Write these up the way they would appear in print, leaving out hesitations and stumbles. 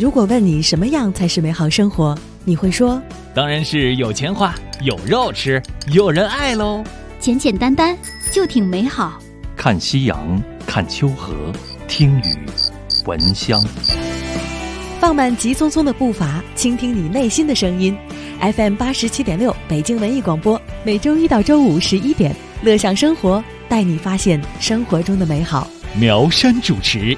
如果问你什么样才是美好生活，你会说当然是有钱花，有肉吃，有人爱喽。 简简单单就挺美好。 看夕阳，看秋河，听雨，闻香。 放慢急匆匆的步伐，倾听你内心的声音。FM 87.6北京文艺广播，每周一到周五11点，乐享生活，带你发现生活中的美好。 苗山主持。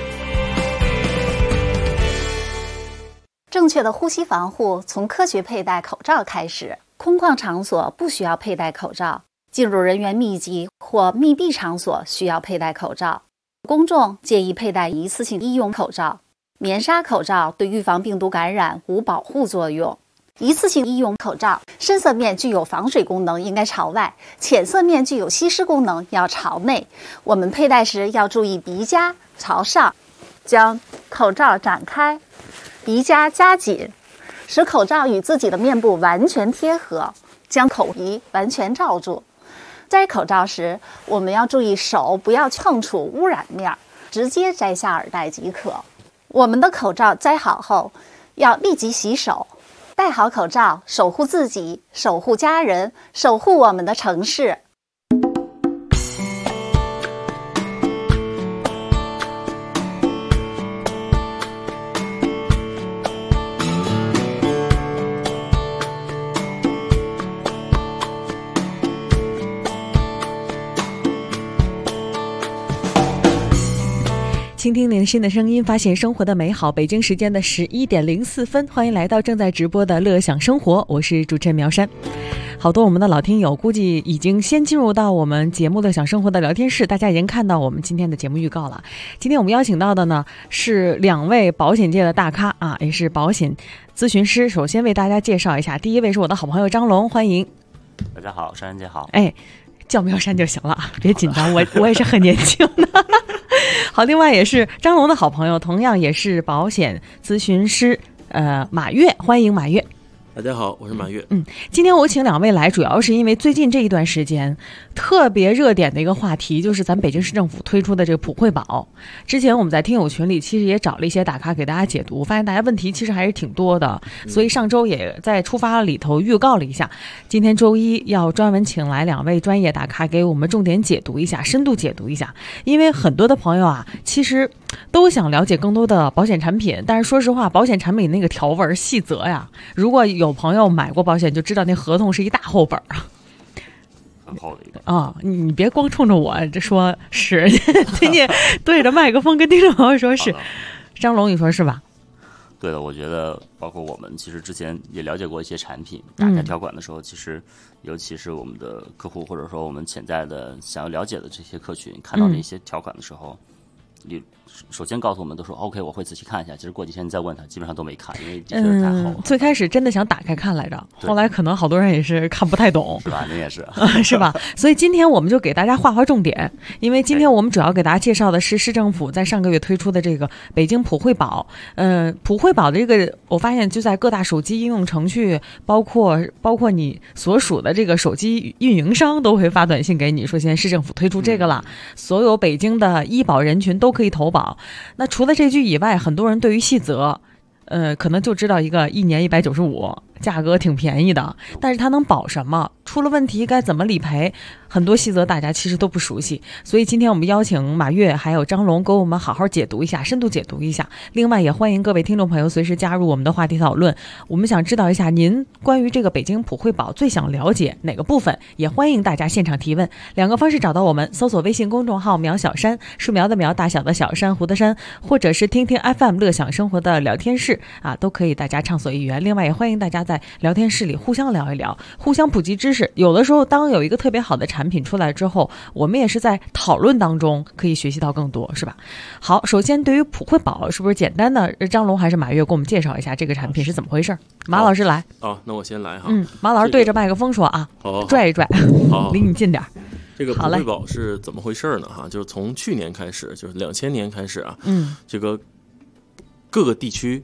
正确的呼吸防护从科学佩戴口罩开始。空旷场所不需要佩戴口罩，进入人员密集或密闭场所需要佩戴口罩。公众建议佩戴一次性医用口罩。棉纱口罩对预防病毒感染无保护作用。一次性医用口罩深色面具有防水功能，应该朝外；浅色面具有吸湿功能，要朝内。我们佩戴时要注意鼻夹朝上，将口罩展开，鼻夹夹紧，使口罩与自己的面部完全贴合，将口鼻完全罩住。摘口罩时，我们要注意手不要碰触污染面，直接摘下耳带即可。我们的口罩摘好后，要立即洗手。戴好口罩，守护自己，守护家人，守护我们的城市。 倾听您心的声音，发现生活的美好。北京时间的11点04分，欢迎来到正在直播的乐享生活，我是主持人苗山。好多我们的老听友估计已经先进入到我们节目乐享生活的聊天室，大家已经看到我们今天的节目预告了。今天我们邀请到的呢是2位保险界的大咖啊，也是保险咨询师。首先为大家介绍一下，第一位是我的好朋友张龙，欢迎。 大家好，山姐好。 叫苗山就行了，别紧张，我也是很年轻的。好，另外也是张龙的好朋友，同样也是保险咨询师，马月，欢迎马月。 大家好，我是马月。 今天我请2位来，主要是因为最近这一段时间特别热点的一个话题，就是咱北京市政府推出的这个普惠保。之前我们在听友群里其实也找了一些大咖给大家解读，发现大家问题其实还是挺多的，所以上周也在出发里头预告了一下，今天周一要专门请来2位专业大咖给我们重点解读一下，深度解读一下。因为很多的朋友啊，其实都想了解更多的保险产品，但是说实话，保险产品那个条文细则呀，如果有朋友买过保险就知道，那合同是一大厚本啊， 很厚的一个啊！你别光冲着我这说是，你对着麦克风跟听众朋友说是。张龙，你说是吧？ 对的，我觉得包括我们其实之前也了解过一些产品，打开条款的时候，其实尤其是我们的客户或者说我们潜在的想要了解的这些客群，看到这些条款的时候，你首先告诉我们都说 OK， 我会仔细看一下。其实过几天你再问他，基本上都没看，因为的确是太厚了。 最开始真的想打开看来着，后来可能好多人也是看不太懂， 是吧？您也是， 是吧？所以今天我们就给大家划重点，因为今天我们主要给大家介绍的是市政府在上个月推出的这个北京普惠保。普惠保的这个，我发现就在各大手机应用程序，包括你所属的这个手机运营商都会发短信给你说，现在市政府推出这个了，所有北京的医保人群都可以投保。那除了这句以外，很多人对于细则可能就知道一个1年195，价格挺便宜的，但是它能保什么？出了问题该怎么理赔？很多细则大家其实都不熟悉，所以今天我们邀请马月还有张龙给我们好好解读一下，深度解读一下。另外也欢迎各位听众朋友随时加入我们的话题讨论，我们想知道一下您关于这个北京普惠保最想了解哪个部分，也欢迎大家现场提问。2个方式找到我们，搜索微信公众号苗小山，树苗的苗，大小的小，珊瑚的珊，或者是听听 FM 乐享生活的聊天室啊，都可以大家畅所欲言。另外也欢迎大家在聊天室里互相聊一聊，互相普及知识。有的时候当有一个特别好的产品出来之后，我们也是在讨论当中可以学习到更多，是吧？好，首先对于普惠保，是不是简单的张龙还是马月给我们介绍一下这个产品是怎么回事？马老师来。 那我先来哈。 马老师对着麦克风说啊，拽一拽，离你近点。 这个普惠保是怎么回事呢？哈，就是从去年开始，就是2000年开始啊，这个各个地区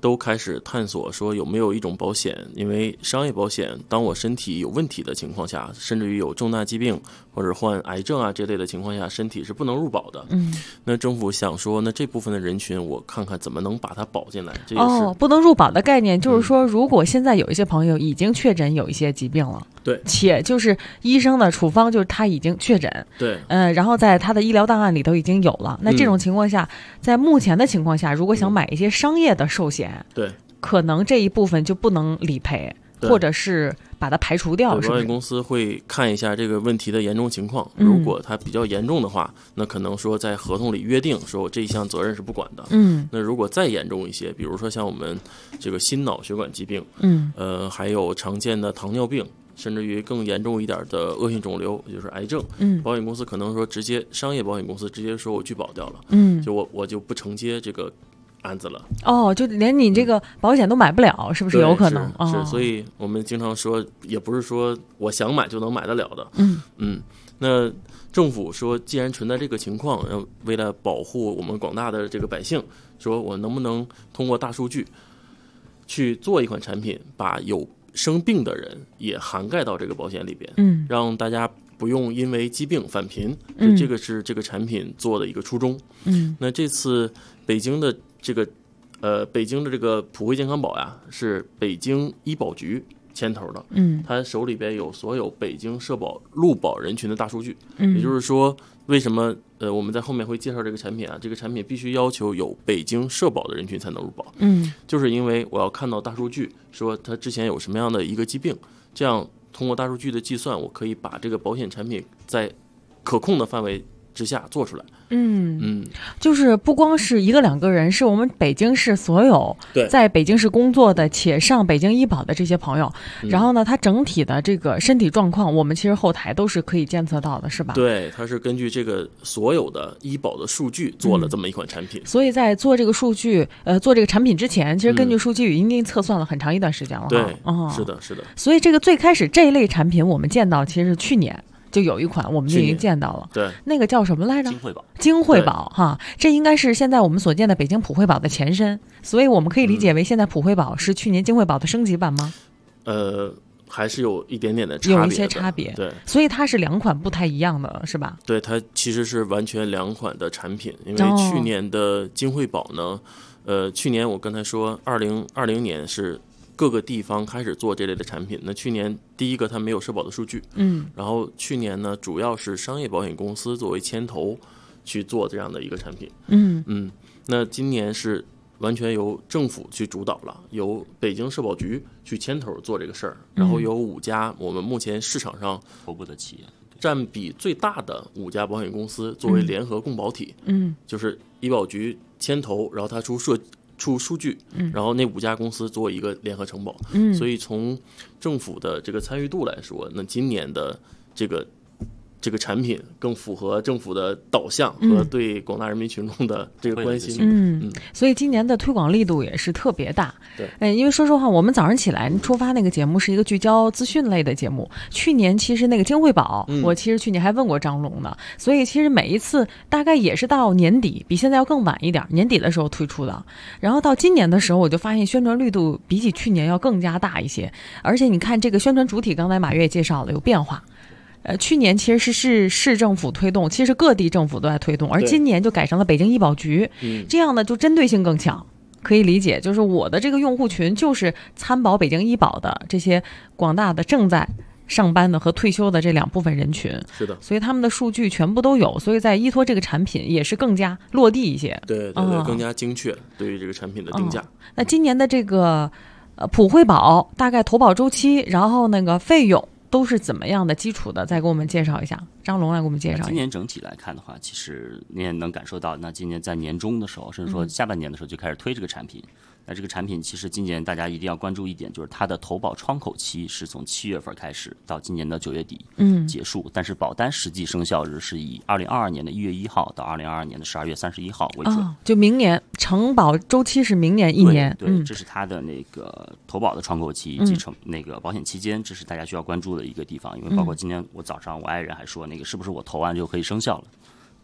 都开始探索说有没有一种保险，因为商业保险当我身体有问题的情况下，甚至于有重大疾病或者患癌症啊这类的情况下，身体是不能入保的。那政府想说，那这部分的人群我看看怎么能把它保进来。这也是不能入保的概念就是说，如果现在有一些朋友已经确诊有一些疾病了， 对， 且就是医生的处方就是他已经确诊， 对， 然后在他的医疗档案里头已经有了，那这种情况下，在目前的情况下，如果想买一些商业的寿险， 对， 可能这一部分就不能理赔，或者是把它排除掉。 保险公司会看一下这个问题的严重情况，如果它比较严重的话，那可能说在合同里约定说我这一项责任是不管的。那如果再严重一些，比如说像我们这个心脑血管疾病，还有常见的糖尿病，甚至于更严重一点的恶性肿瘤，就是癌症，保险公司可能说直接商业保险公司直接说我拒保掉了，就我就不承接这个案子了。 就连你这个保险都买不了，是不是有可能？ 是，所以我们经常说，也不是说我想买就能买得了的。那政府说，既然存在这个情况，为了保护我们广大的这个百姓，说我能不能通过大数据去做一款产品，把有生病的人也涵盖到这个保险里边，让大家不用因为疾病返贫，这个是这个产品做的一个初衷。那这次北京的这个普惠健康宝呀，是北京医保局牵头的，他手里边有所有北京社保入保人群的大数据，也就是说，为什么我们在后面会介绍这个产品啊？这个产品必须要求有北京社保的人群才能入保，就是因为我要看到大数据，说他之前有什么样的一个疾病，这样通过大数据的计算，我可以把这个保险产品在可控的范围之下做出来。 就是不光是一个两个人，是我们北京市所有在北京市工作的且上北京医保的这些朋友，然后呢，他整体的这个身体状况，我们其实后台都是可以监测到的，是吧？ 对，它是根据这个所有的医保的数据做了这么一款产品。 所以在做这个数据，做这个产品之前，其实根据数据已经测算了很长一段时间了。 对，是的，是的。 所以这个最开始这一类产品，我们见到其实是去年。就有一款我们就已经见到了， 对， 那个叫什么来着？金惠保哈，这应该是现在我们所见的北京普惠保的前身，所以我们可以理解为现在普惠保是去年金惠保的升级版吗？ 还是有一点点的差别， 有一些差别， 对， 所以它是两款不太一样的，是吧？ 对，它其实是完全两款的产品，因为去年的金惠保呢，去年我刚才说2020年是各个地方开始做这类的产品。那去年第一个它没有社保的数据，然后去年呢主要是商业保险公司作为牵头去做这样的一个产品，那今年是完全由政府去主导了，由北京社保局去牵头做这个事儿，然后有5家我们目前市场上头部的企业占比最大的5家保险公司作为联合共保体，就是医保局牵头，然后它出数据，然后那5家公司做一个联合承保，所以从政府的这个参与度来说，那今年的这个产品更符合政府的导向和对广大人民群众的这个关心， 所以今年的推广力度也是特别大。 对， 因为说实话，我们早上起来出发那个节目是一个聚焦资讯类的节目。去年其实那个金惠保，我其实去年还问过张龙呢，所以其实每一次大概也是到年底，比现在要更晚一点，年底的时候推出的。然后到今年的时候，我就发现宣传力度比起去年要更加大一些，而且你看这个宣传主体，刚才马月也介绍了有变化。去年其实是市政府推动，其实各地政府都在推动，而今年就改成了北京医保局，这样呢就针对性更强。可以理解，就是我的这个用户群就是参保北京医保的这些广大的正在上班的和退休的这2部分人群， 是的， 所以他们的数据全部都有，所以在依托这个产品也是更加落地一些， 对，更加精确对于这个产品的定价。 那今年的这个普惠保大概投保周期，然后那个费用都是怎么样的基础的？再给我们介绍一下，张龙来给我们介绍一下。 今年整体来看的话，其实你也能感受到，那今年在年中的时候，甚至说下半年的时候就开始推这个产品。那这个产品其实今年大家一定要关注一点，就是它的投保窗口期是从7月份开始到今年的9月底结束，但是保单实际生效日是以2022年的1月1号到2022年的12月31号为准， 就明年承保周期是明年1年。 对，这是它的那个投保的窗口期以及那个保险期间，这是大家需要关注的一个地方。因为包括今天我早上我爱人还说，那个是不是我投完就可以生效了？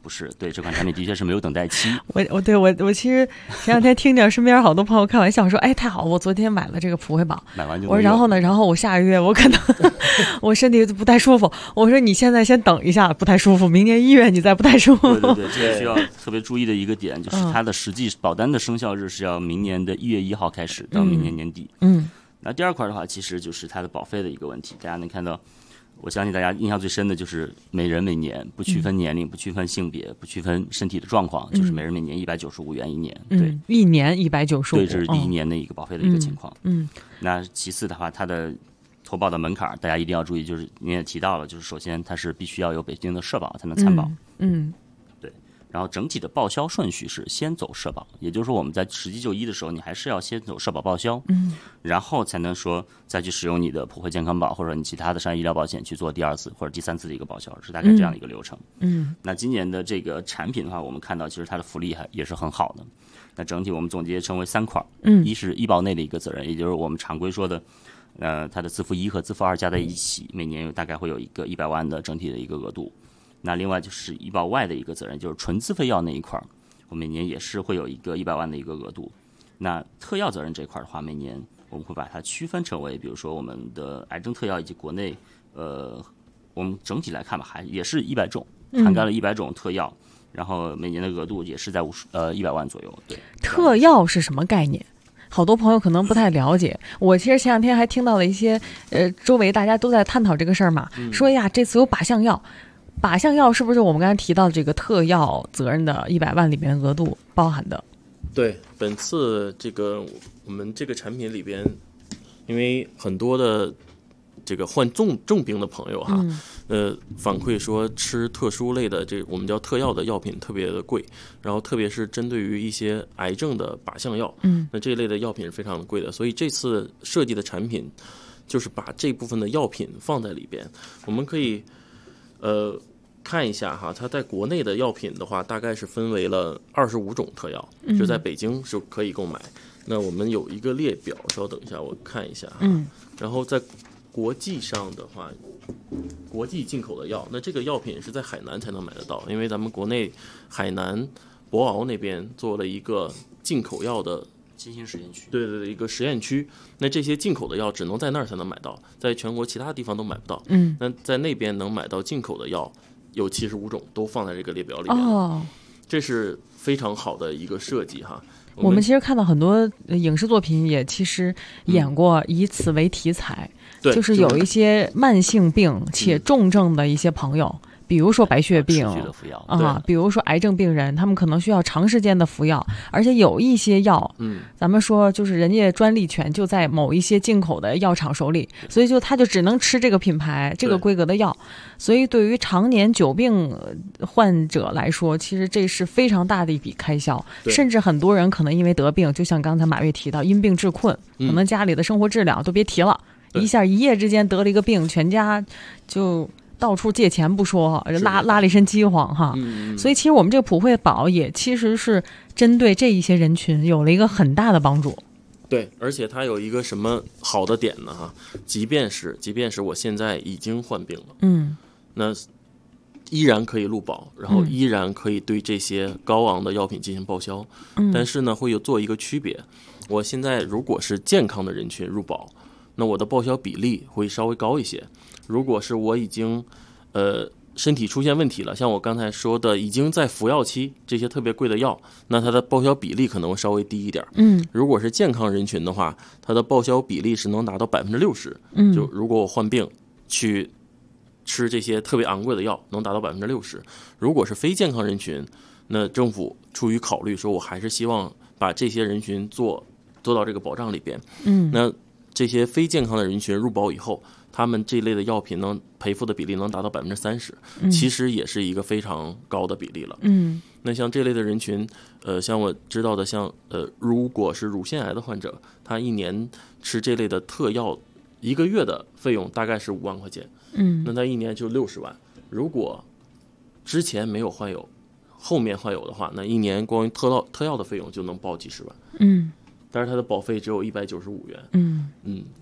不是，对，这款产品的确是没有等待期。 我其实前两天听见身边好多朋友开玩笑说，哎，太好，我昨天买了这个普惠宝， 买完就我说然后呢，然后我下个月我可能我身体不太舒服，我说你现在先等一下，不太舒服，明年1月你再不太舒服。 对，这个需要特别注意的一个点就是它的实际保单的生效日是要明年的1月1号开始到明年年底。那第二块的话，其实就是它的保费的一个问题，大家能看到。我相信大家印象最深的就是每人每年不区分年龄、不区分性别、不区分身体的状况，就是每人每年195元一年。对， 一年195。 对，这是第一年的一个保费的一个情况。那其次的话，它的投保的门槛大家一定要注意，就是您也提到了，就是首先它是必须要有北京的社保才能参保。对。然后整体的报销顺序是先走社保，也就是说我们在实际就医的时候，你还是要先走社保报销，然后才能说再去使用你的普惠健康宝或者你其他的商业医疗保险去做第2次或者第3次的一个报销，是大概这样的一个流程。那今年的这个产品的话，我们看到其实它的福利也是很好的。那整体我们总结成为3块，一是医保内的一个责任，也就是我们常规说的，它的自付1和自付2加在一起，每年大概会有一个100万的整体的一个额度。那另外就是医保外的一个责任，就是纯自费药那一块，我每年也是会有一个100万的一个额度。那特药责任这块的话，每年我们会把它区分成为，比如说我们的癌症特药以及国内，我们整体来看吧，也是100种，涵盖了100种特药，然后每年的额度也是在100万左右。对， 特药是什么概念？好多朋友可能不太了解。我其实前两天还听到了一些，周围大家都在探讨这个事儿嘛，说呀，这次有靶向药。靶向药是不是我们刚才提到的这个特药责任的100万里面额度包含的？ 对，本次这个我们这个产品里边，因为很多的这个患重病的朋友哈，反馈说吃特殊类的这我们叫特药的药品特别的贵，然后特别是针对于一些癌症的靶向药，那这一类的药品是非常的贵的，所以这次设计的产品就是把这部分的药品放在里边，我们可以看一下哈，它在国内的药品的话，大概是分为了25种特药，就在北京是可以购买。那我们有一个列表，稍等一下，我看一下哈。然后在国际上的话，国际进口的药，那这个药品是在海南才能买得到，因为咱们国内海南博鳌那边做了一个进口药的新兴实验区， 对，一个实验区。那这些进口的药只能在那儿才能买到，在全国其他地方都买不到。那在那边能买到进口的药有75种，都放在这个列表里面。这是非常好的一个设计哈。 我们其实看到很多影视作品也其实演过以此为题材，就是有一些慢性病且重症的一些朋友。比如说白血病啊，比如说癌症病人，他们可能需要长时间的服药，而且有一些药，咱们说就是人家专利权就在某一些进口的药厂手里，所以他就只能吃这个品牌、这个规格的药。所以对于常年久病患者来说，其实这是非常大的一笔开销，甚至很多人可能因为得病，就像刚才马月提到，因病致困，可能家里的生活质量都别提了，一夜之间得了一个病，全家就到处借钱不说，拉了一身饥荒哈。所以其实我们这个普惠宝也其实是针对这一些人群有了一个很大的帮助。 对，而且它有一个什么好的点呢哈？即便是我现在已经患病了，那依然可以入保，然后依然可以对这些高昂的药品进行报销。但是呢，会有做一个区别。我现在如果是健康的人群入保，那我的报销比例会稍微高一些。如果是我已经身体出现问题了，像我刚才说的已经在服药期，这些特别贵的药，那它的报销比例可能会稍微低一点。如果是健康人群的话，它的报销比例是能达到60%。就如果我患病去吃这些特别昂贵的药，能达到60%。如果是非健康人群，那政府出于考虑说，我还是希望把这些人群做到这个保障里边。那这些非健康的人群入保以后，他们这类的药品能赔付的比例能达到30%，其实也是一个非常高的比例了。那像这类的人群，像我知道的，像如果是乳腺癌的患者，他一年吃这类的特药，1个月的费用大概是5万块钱。那他一年就60万。如果之前没有患有，后面患有的话，那一年光特药的费用就能报几十万。但是它的保费只有195元。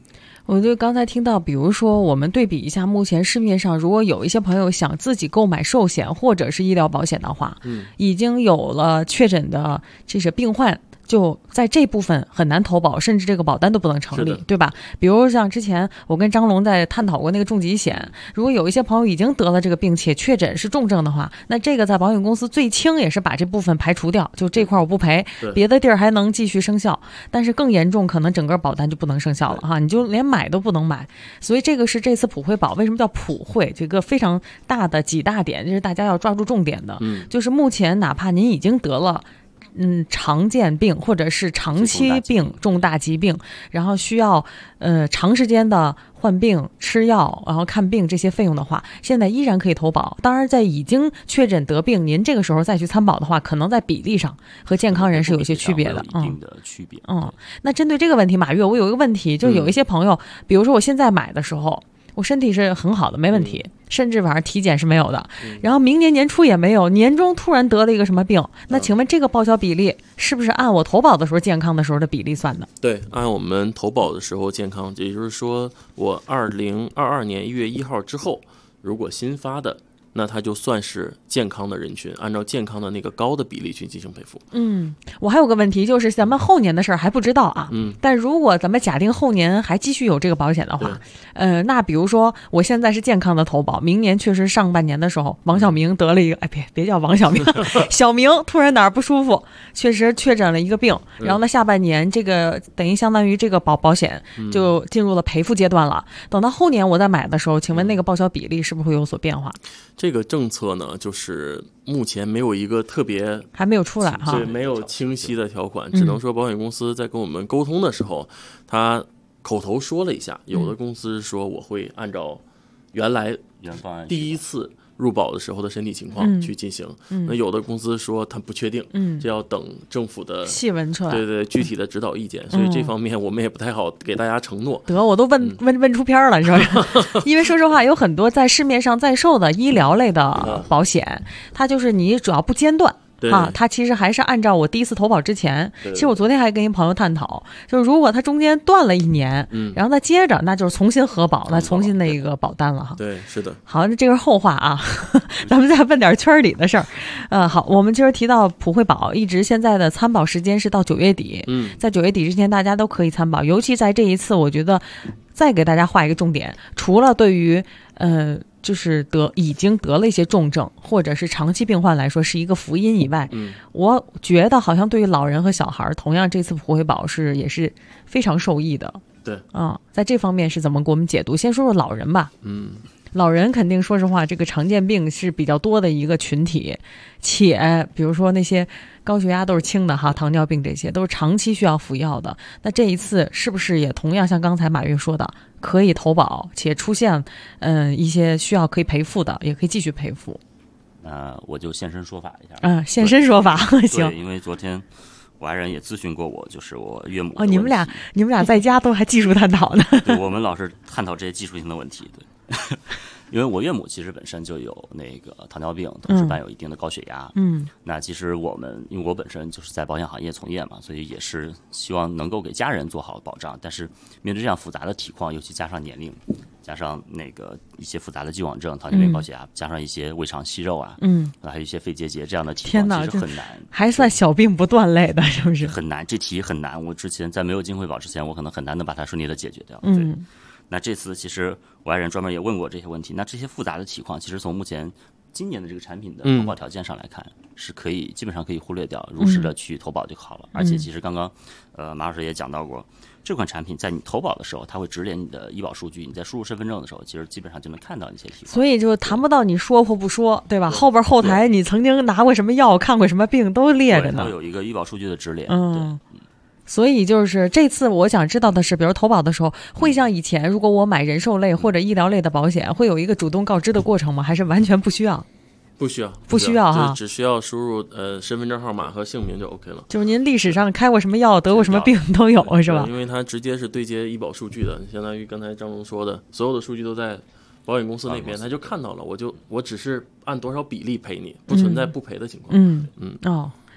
我就刚才听到，比如说我们对比一下，目前市面上如果有一些朋友想自己购买寿险或者是医疗保险的话，已经有了确诊的这些病患，就在这部分很难投保，甚至这个保单都不能成立，对吧？比如像之前我跟张龙在探讨过那个重疾险，如果有一些朋友已经得了这个病且确诊是重症的话，那这个在保险公司最轻也是把这部分排除掉，就这块我不赔，别的地儿还能继续生效，但是更严重可能整个保单就不能生效了哈，你就连买都不能买。所以这个是这次普惠保为什么叫普惠，这个非常大的几大点，这是大家要抓住重点的，就是目前哪怕您已经得了常见病或者是长期病、重大疾病，然后需要长时间的患病、吃药，然后看病这些费用的话，现在依然可以投保。当然，在已经确诊得病，您这个时候再去参保的话，可能在比例上和健康人是有一些区别的， 一定的区别。 那针对这个问题，马月，我有一个问题，就有一些朋友，比如说我现在买的时候，我身体是很好的，没问题，甚至晚上体检是没有的，然后明年年初也没有，年中突然得了一个什么病，那请问这个报销比例是不是按我投保的时候健康的时候的比例算的？ 对，按我们投保的时候健康，也就是说我2022年1月1号之后如果新发的，那它就算是健康的人群，按照健康的那个高的比例去进行赔付。 我还有个问题，就是咱们后年的事儿还不知道啊。但如果咱们假定后年还继续有这个保险的话，那比如说我现在是健康的投保，明年确实上半年的时候，王小明得了一个，别叫王小明，小明突然哪儿不舒服，确实确诊了一个病，然后呢下半年这个等于相当于这个保险就进入了赔付阶段了。等到后年我再买的时候，请问那个报销比例是不是会有所变化？ 这个政策呢，就是目前没有一个特别还没有出来哈， 对，没有清晰的条款，只能说保险公司在跟我们沟通的时候，他口头说了一下，有的公司说我会按照原方案第一次入保的时候的身体情况去进行，那有的公司说他不确定，这要等政府的细文出来， 对具体的指导意见，所以这方面我们也不太好给大家承诺。 得，我都问出片了，是不是？因为说实话，有很多在市面上在售的医疗类的保险，它就是你主要不间断。它其实还是按照我第一次投保之前，其实我昨天还跟一朋友探讨，就是如果它中间断了1年，然后再接着，那就是重新核保，那重新的一个保单了哈。 对，是的。 好，那这个是后话啊，咱们再问点圈里的事儿。好，我们今儿提到普惠保，一直现在的参保时间是到9月底，在9月底之前大家都可以参保，尤其在这一次，我觉得再给大家画一个重点，除了对于就是已经得了一些重症或者是长期病患来说是一个福音以外，我觉得好像对于老人和小孩，同样这次普惠保也是非常受益的。 对， 在这方面是怎么给我们解读？先说说老人吧。老人肯定说实话，这个常见病是比较多的一个群体，且比如说那些高血压都是轻的哈，糖尿病这些都是长期需要服药的。那这一次是不是也同样像刚才马月说的，可以投保，且出现一些需要可以赔付的，也可以继续赔付？ 我就现身说法一下。 现身说法行。 因为昨天我爱人也咨询过我，就是我岳母。 你们俩在家都还技术探讨呢？ 对，我们老是探讨这些技术性的问题。对。因为我岳母其实本身就有那个糖尿病，同时伴有一定的高血压。那其实因为我本身就是在保险行业从业嘛，所以也是希望能够给家人做好保障。但是面对这样复杂的体况，尤其加上年龄，加上那个一些复杂的既往症、糖尿病、高血压，加上一些胃肠息肉啊，还有一些肺结节这样的体况，其实很难。还算小病不断类的，是不是？ 很难，这题很难。我之前在没有金惠保之前，我可能很难能把它顺利的解决掉。那这次其实我爱人专门也问过这些问题。那这些复杂的体况，其实从目前今年的这个产品的投保条件上来看，是可以基本上可以忽略掉，如实的去投保就好了。而且其实刚刚马老师也讲到过，这款产品在你投保的时候，它会直连你的医保数据，你在输入身份证的时候，其实基本上就能看到那些体况。 所以就谈不到你说或不说，对吧？后台你曾经拿过什么药、看过什么病都列着呢。 都有一个医保数据的直连。 所以就是这次我想知道的是，比如投保的时候，会像以前如果我买人寿类或者医疗类的保险，会有一个主动告知的过程吗？还是完全不需要？ 不需要哈， 只需要输入身份证号码和姓名就 OK 了。 就是您历史上开过什么药、得过什么病都有，是吧？ 因为它直接是对接医保数据的，相当于刚才张龙说的，所有的数据都在保险公司那边，他就看到了，我只是按多少比例赔你，不存在不赔的情况。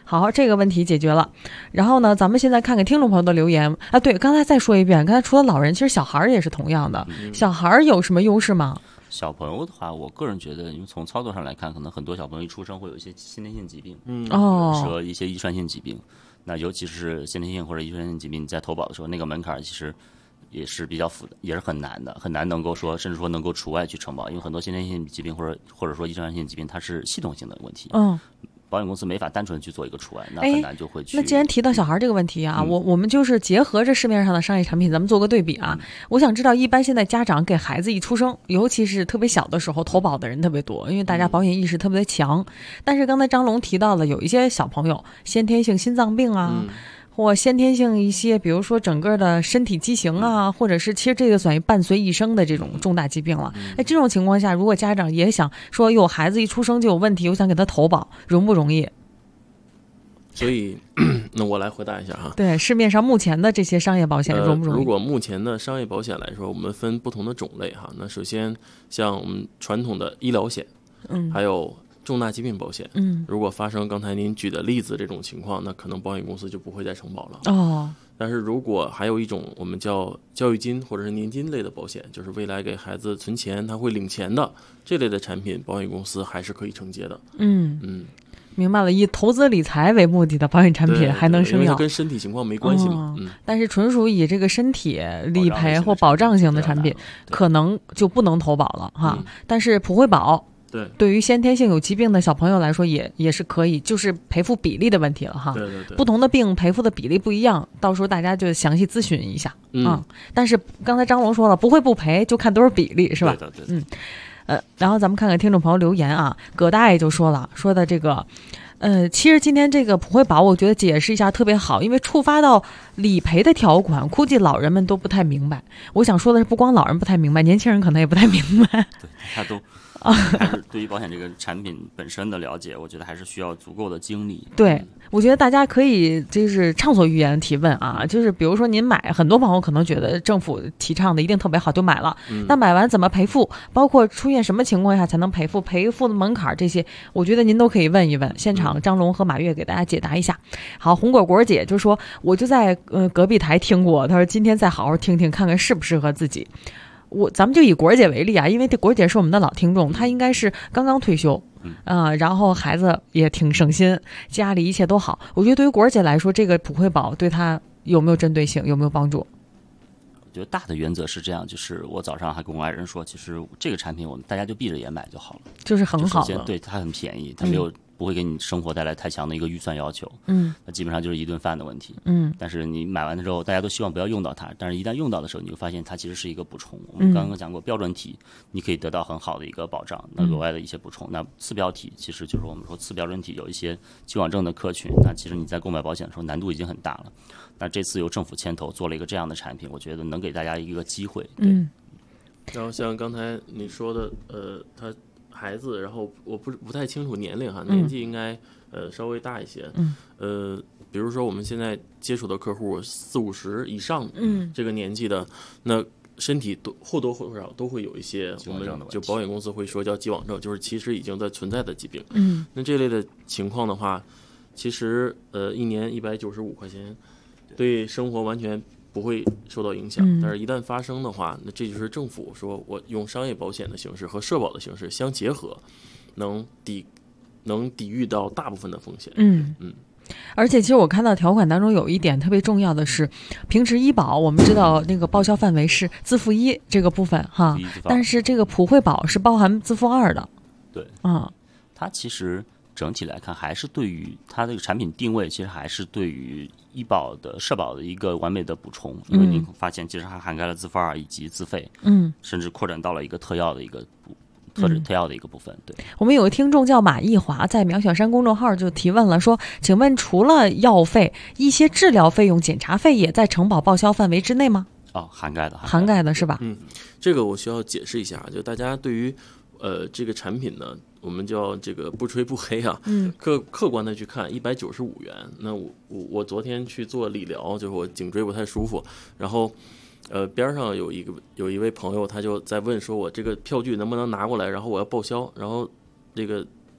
好，这个问题解决了。然后呢，咱们现在看看听众朋友的留言啊。对，刚才再说一遍，刚才除了老人，其实小孩也是同样的。小孩有什么优势吗？ 小朋友的话，我个人觉得，因为从操作上来看，可能很多小朋友一出生会有一些先天性疾病，和一些遗传性疾病。那尤其是先天性或者遗传性疾病，在投保的时候，那个门槛其实也是比较也是很难的，很难能够说，甚至说能够除外去承保，因为很多先天性疾病或者说遗传性疾病，它是系统性的问题。保险公司没法单纯去做一个除外，那很难就会去。 那既然提到小孩这个问题啊，我们就是结合着市面上的商业产品，咱们做个对比啊。我想知道，一般现在家长给孩子一出生，尤其是特别小的时候，投保的人特别多，因为大家保险意识特别的强。但是刚才张龙提到了，有一些小朋友先天性心脏病啊。或先天性一些，比如说整个的身体畸形啊，或者是其实这个算于伴随一生的这种重大疾病了。这种情况下，如果家长也想说，有孩子一出生就有问题，我想给他投保，容不容易？ 所以，那我来回答一下哈。 对，市面上目前的这些商业保险容不容易？ 如果目前的商业保险来说，我们分不同的种类哈。那首先像我们传统的医疗险，还有重大疾病保险，如果发生刚才您举的例子这种情况，那可能保险公司就不会再承保了。但是如果还有一种我们叫教育金或者是年金类的保险，就是未来给孩子存钱他会领钱的这类的产品，保险公司还是可以承接的。 明白了，以投资理财为目的的保险产品还能生效， 因为它跟身体情况没关系嘛。 但是纯属以这个身体理赔或保障型的产品，可能就不能投保了哈。但是普惠保。对于先天性有疾病的小朋友来说也是可以，就是赔付比例的问题了哈。 对， 不同的病赔付的比例不一样，到时候大家就详细咨询一下。但是刚才张龙说了，不会不赔，就看多少比例是吧？ 对。 然后咱们看看听众朋友留言啊，葛大爷就说的这个。其实今天这个普惠保，我觉得解释一下特别好，因为触发到理赔的条款，估计老人们都不太明白。我想说的是，不光老人不太明白，年轻人可能也不太明白。 对，他都还是对于保险这个产品本身的了解，我觉得还是需要足够的精力。 对，我觉得大家可以就是畅所欲言提问啊，就是比如说您买，很多朋友可能觉得政府提倡的一定特别好就买了，那买完怎么赔付，包括出现什么情况下才能赔付，赔付的门槛这些，我觉得您都可以问一问。现场张龙和马月给大家解答一下。好，红果果姐就说，我就在隔壁台听过，她说今天再好好听听，看看适不适合自己。咱们就以果姐为例啊，因为这果姐是我们的老听众，她应该是刚刚退休，然后孩子也挺省心，家里一切都好。我觉得对于果姐来说，这个普惠保对她有没有针对性，有没有帮助？ 我觉得大的原则是这样，就是我早上还跟我爱人说，其实这个产品我们大家就闭着眼买就好了， 就是很好的。 首先对它很便宜，它没有不会给你生活带来太强的一个预算要求，那基本上就是一顿饭的问题，但是你买完的时候，大家都希望不要用到它，但是一旦用到的时候，你就发现它其实是一个补充。我们刚刚讲过，标准体你可以得到很好的一个保障，那额外的一些补充。那次标体其实就是我们说次标准体有一些既往症的客群，那其实你在购买保险的时候难度已经很大了。那这次由政府牵头做了一个这样的产品，我觉得能给大家一个机会。 然后像刚才你说的，他孩子，然后我不太清楚年龄哈，年纪应该稍微大一些，比如说我们现在接触的客户40-50以上，这个年纪的，那身体或多或少都会有一些，我们就保险公司会说叫既往症，就是其实已经在存在的疾病。那这类的情况的话，其实一年195块钱，对生活完全不会受到影响，但是一旦发生的话，那这就是政府说我用商业保险的形式和社保的形式相结合，能抵御到大部分的风险。 而且其实我看到条款当中有一点特别重要的是，平时医保我们知道那个报销范围是自付1这个部分哈，但是这个普惠保是包含自付2的。 对，它其实整体来看还是对于它这个产品定位，其实还是对于医保的社保的一个完美的补充，因为你发现其实还涵盖了自付2以及自费，甚至扩展到了一个特药的一个特药的一个部分。对， 我们有个听众叫马艺华，在苗小山公众号就提问了，说请问除了药费，一些治疗费用、检查费也在承保报销范围之内吗？ 涵盖的是吧？ 这个我需要解释一下，就大家对于这个产品呢，我们叫这个不吹不黑啊，客观的去看195元。那我昨天去做理疗，就是我颈椎不太舒服，然后边上有一位朋友，他就在问说，我这个票据能不能拿过来，然后我要报销，然后这个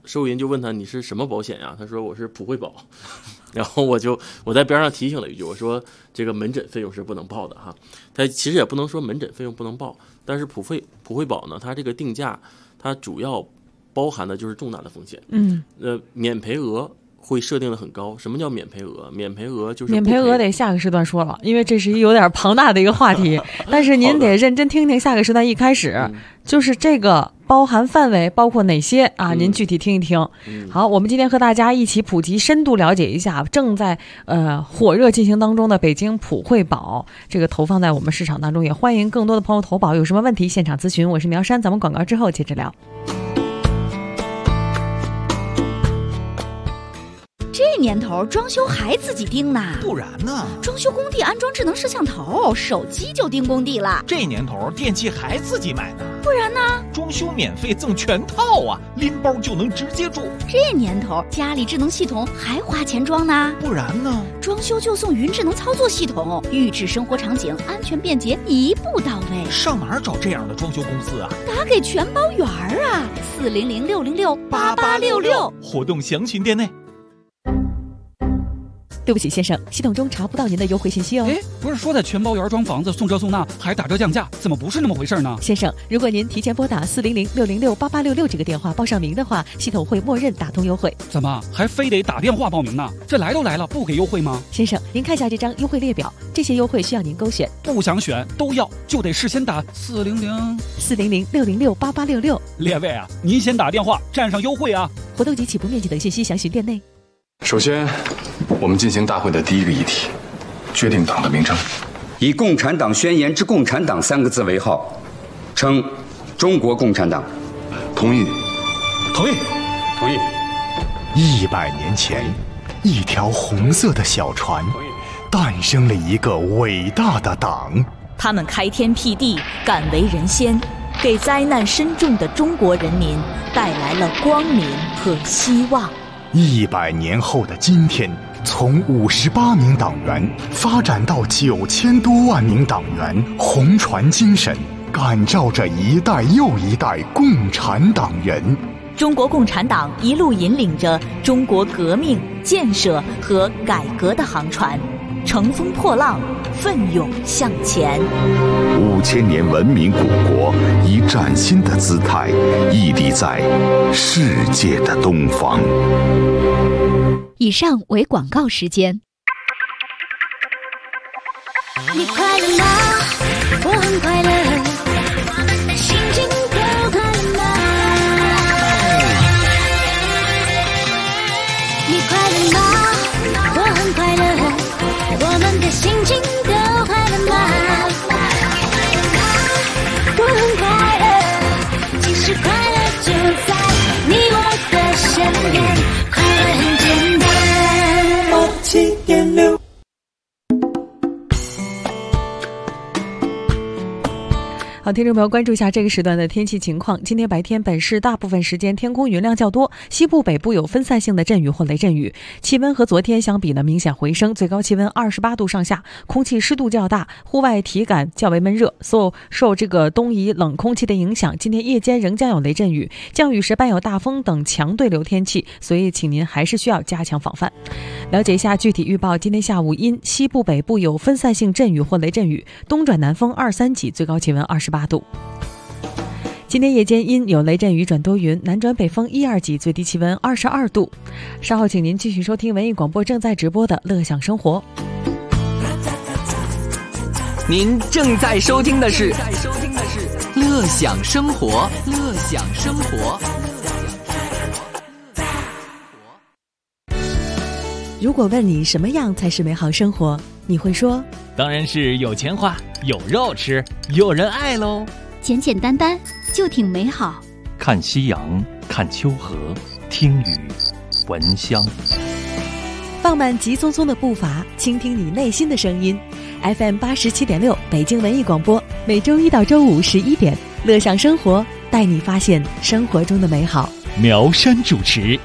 收银就问他你是什么保险呀？他说我是普惠保。然后我在边上提醒了一句，我说这个门诊费用是不能报的哈。他其实也不能说门诊费用不能报，但是普惠保呢，它这个定价它主要包含的就是重大的风险。免赔额会设定的很高。什么叫免赔额？免赔额就是免赔额得下个时段说了，因为这是有点庞大的一个话题。但是您得认真听听下个时段一开始，就是这个包含范围包括哪些啊？您具体听一听。好，我们今天和大家一起普及、深度了解一下正在火热进行当中的北京普惠保，这个投放在我们市场当中，也欢迎更多的朋友投保。有什么问题现场咨询，我是苗山，咱们广告之后接着聊。 这年头装修还自己盯呢？ 不然呢？ 装修工地安装智能摄像头，手机就盯工地了。 这年头电器还自己买呢？ 不然呢？ 装修免费赠全套啊，拎包就能直接住。 这年头家里智能系统还花钱装呢？ 不然呢？ 装修就送云智能操作系统，预制生活场景，安全便捷，一步到位。 上哪儿找这样的装修公司啊？ 打给全包园啊，400-606-8866， 活动详询店内。 对不起先生，系统中查不到您的优惠信息哦。 不是说在全包园装房子送这送那还打折降价，怎么不是那么回事呢？ 先生，如果您提前拨打400-606-8866这个电话报上名的话，系统会默认打通优惠。 怎么还非得打电话报名呢？这来都来了，不给优惠吗？ 先生，您看一下这张优惠列表，这些优惠需要您勾选。 不想选都要，就得事先打 400-606-8866。 列位啊，您先打电话占上优惠啊。 活动及起步面积等信息详询店内。 首先，我们进行大会的第一个议题，决定党的名称。 以共产党宣言之共产党3个字为号，称中国共产党。 同意。 同意。同意。 100年前，一条红色的小船，诞生了一个伟大的党。 他们开天辟地，敢为人先，给灾难深重的中国人民带来了光明和希望。 100年后的今天，从58名党员发展到9000多万名党员，红船精神感召着一代又一代共产党人。 中国共产党一路引领着中国革命、建设和改革的航船，乘风破浪，奋勇向前。 5000年文明古国以崭新的姿态屹立在世界的东方。 以上为广告时间。 你快乐吗？我很快乐，我们的心情都快乐吗？你快乐吗？我很快乐，我们的心情都快乐吗？我很快乐，其实快乐就在你我的身边，快乐很简单。7.6 好，听众朋友，关注一下这个时段的天气情况。今天白天本市大部分时间天空云量较多，西部北部有分散性的阵雨或雷阵雨，气温和昨天相比呢明显回升，最高气温28度上下，空气湿度较大，户外体感较为闷热。受这个东移冷空气的影响，今天夜间仍将有雷阵雨，降雨时伴有大风等强对流天气，所以请您还是需要加强防范。了解一下具体预报，今天下午因西部北部有分散性阵雨或雷阵雨，东转南风2、3级，最高气温28度。今天夜间因有雷阵雨转多云，南转北风1、2级，最低气温22度。稍后请您继续收听文艺广播正在直播的乐享生活。 您正在收听的是乐享生活，乐享生活。 如果问你什么样才是美好生活，你会说当然是有钱花，有肉吃，有人爱喽。 简简单单就挺美好。 看夕阳，看秋荷，听雨，闻香。 放慢急匆匆的步伐，倾听你内心的声音。FM 87.6北京文艺广播，每周一到周五11点，乐享生活，带你发现生活中的美好。 苗山主持。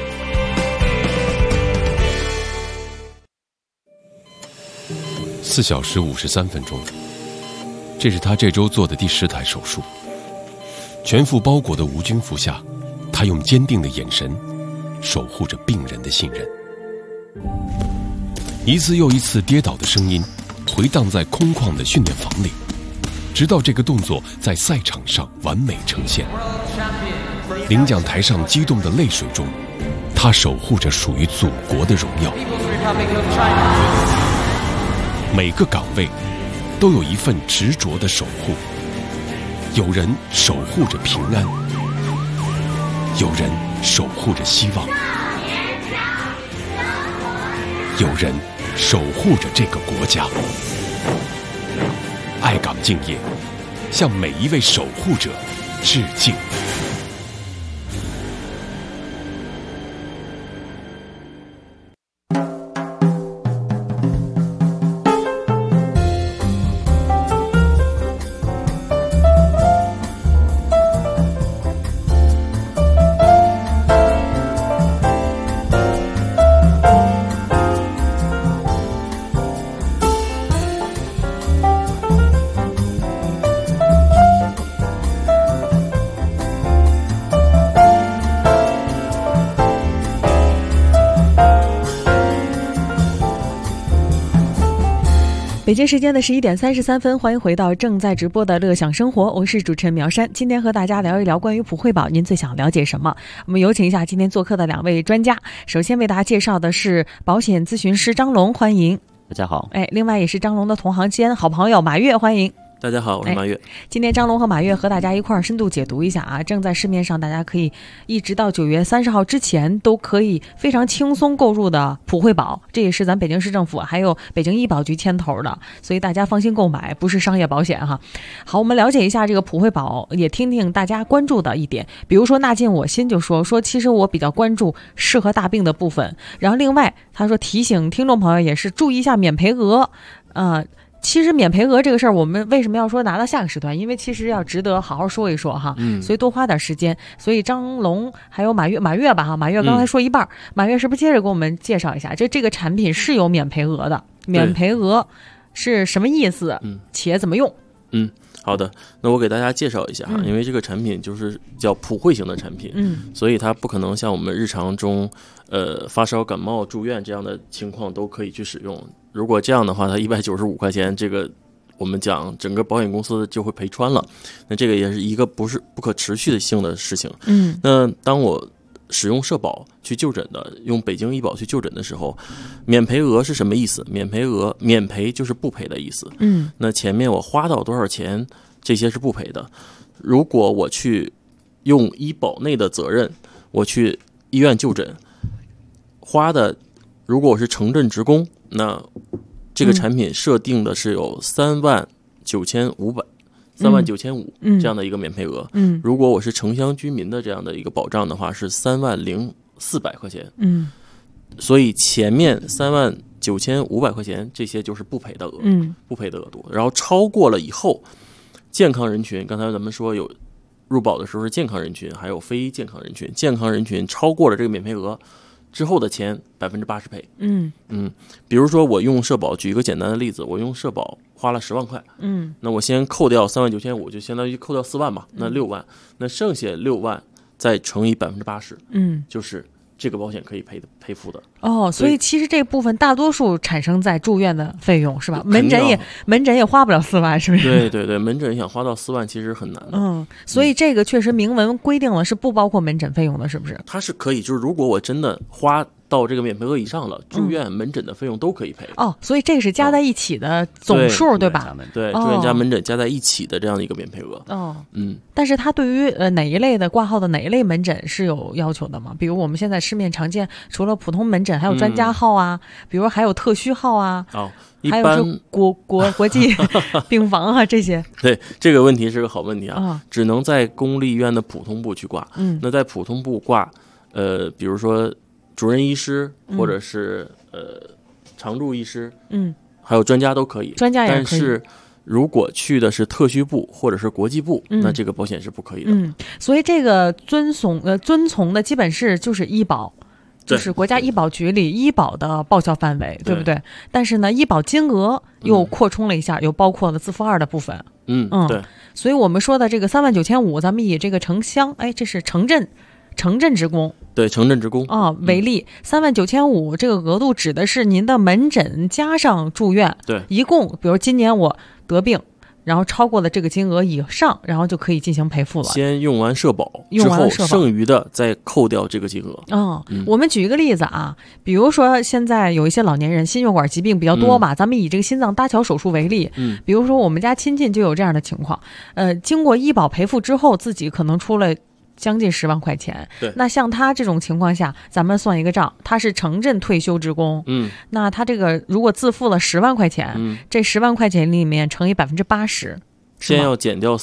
4小时53分钟，这是他这周做的第10台手术。全副包裹的无菌服下， 他用坚定的眼神守护着病人的信任。一次又一次跌倒的声音回荡在空旷的训练房里，直到这个动作在赛场上完美呈现。领奖台上激动的泪水中，他守护着属于祖国的荣耀。每个岗位都有一份执着的守护，有人守护着平安，有人守护着希望，有人守护着这个国家。爱岗敬业，向每一位守护者致敬。 北京时间的11点33分，欢迎回到正在直播的乐享生活，我是主持人苗山。今天和大家聊一聊关于普惠保，您最想了解什么？我们有请一下今天做客的2位专家。首先为大家介绍的是保险咨询师张龙，欢迎。 大家好。 另外也是张龙的同行兼好朋友马月，欢迎。 大家好，我是马月。 今天张龙和马月和大家一块儿深度解读一下啊，正在市面上大家可以一直到9月30号之前都可以非常轻松购入的普惠保，这也是咱北京市政府还有北京医保局牵头的，所以大家放心购买，不是商业保险哈。好，我们了解一下这个普惠保，也听听大家关注的一点，比如说纳进我心就说其实我比较关注适合大病的部分，然后另外他说提醒听众朋友也是注意一下免赔额，其实免赔额这个事儿，我们为什么要说拿到下个时段？因为其实要值得好好说一说哈，所以多花点时间。所以张龙还有马月吧哈，马月刚才说一半，马月是不是接着给我们介绍一下？这个产品是有免赔额的，免赔额是什么意思？且怎么用？ 好的，那我给大家介绍一下哈，因为这个产品就是叫普惠型的产品，所以它不可能像我们日常中，发烧、感冒、住院这样的情况都可以去使用。如果这样的话，它195块钱，这个我们讲整个保险公司就会赔穿了。那这个也是一个不可持续性的事情。那当我使用社保去就诊的，用北京医保去就诊的时候，免赔额是什么意思？免赔就是不赔的意思。那前面我花到多少钱，这些是不赔的。如果我去用医保内的责任，我去医院就诊，花的，如果我是城镇职工，那这个产品设定的是有39500。39500这样的一个免赔额。如果我是城乡居民的这样的一个保障的话，是30400块钱。所以前面39500块钱这些就是不赔的额，不赔的额度。然后超过了以后，健康人群，刚才咱们说有入保的时候是健康人群，还有非健康人群。健康人群超过了这个免赔额之后的钱80%赔。比如说我用社保，举一个简单的例子，我用社保花了10万块，那我先扣掉39500，就相当于扣掉4万吧，那6万，那剩下6万再乘以80%，就是这个保险可以赔付的。 所以其实这部分大多数产生在住院的费用是吧？门诊也花不了4万，是不是？ 对，门诊想花到4万其实很难的。 所以这个确实明文规定了是不包括门诊费用的，是不是？ 它是可以，就是如果我真的花到这个免赔额以上了，住院、门诊的费用都可以赔。 所以这个是加在一起的总数，对吧？ 对，住院加门诊加在一起的这样的一个免赔额。 但是它对于哪一类的挂号的哪一类门诊是有要求的吗？比如我们现在市面常见，除了普通门诊，还有专家号啊，比如还有特需号啊， 一般还有国际病房啊这些。 对，这个问题是个好问题啊，只能在公立医院的普通部去挂。那在普通部挂，比如说主任医师或者是常驻医师，还有专家都可以。 专家也可以。 但是如果去的是特需部或者是国际部，那这个保险是不可以的。 所以这个遵从的基本是就是医保。就是国家医保局里医保的报销范围，对不对？但是呢，医保金额又扩充了一下，又包括了自付2的部分。 对。 所以我们说的这个39500，咱们以这个城乡，这是城镇城镇职工。 对，城镇职工为例，39500这个额度指的是您的门诊加上住院， 对， 一共，比如今年我得病，然后超过了这个金额以上，然后就可以进行赔付了。 先用完社保之后，剩余的再扣掉这个金额。 我们举一个例子啊，比如说现在有一些老年人心血管疾病比较多嘛，咱们以这个心脏搭桥手术为例，比如说我们家亲戚就有这样的情况，经过医保赔付之后，自己可能出了将近10万块钱。 对， 那像他这种情况下，咱们算一个账，他是城镇退休职工，那他这个如果自付了10万块钱，这10万块钱里面乘以80%， 先要减掉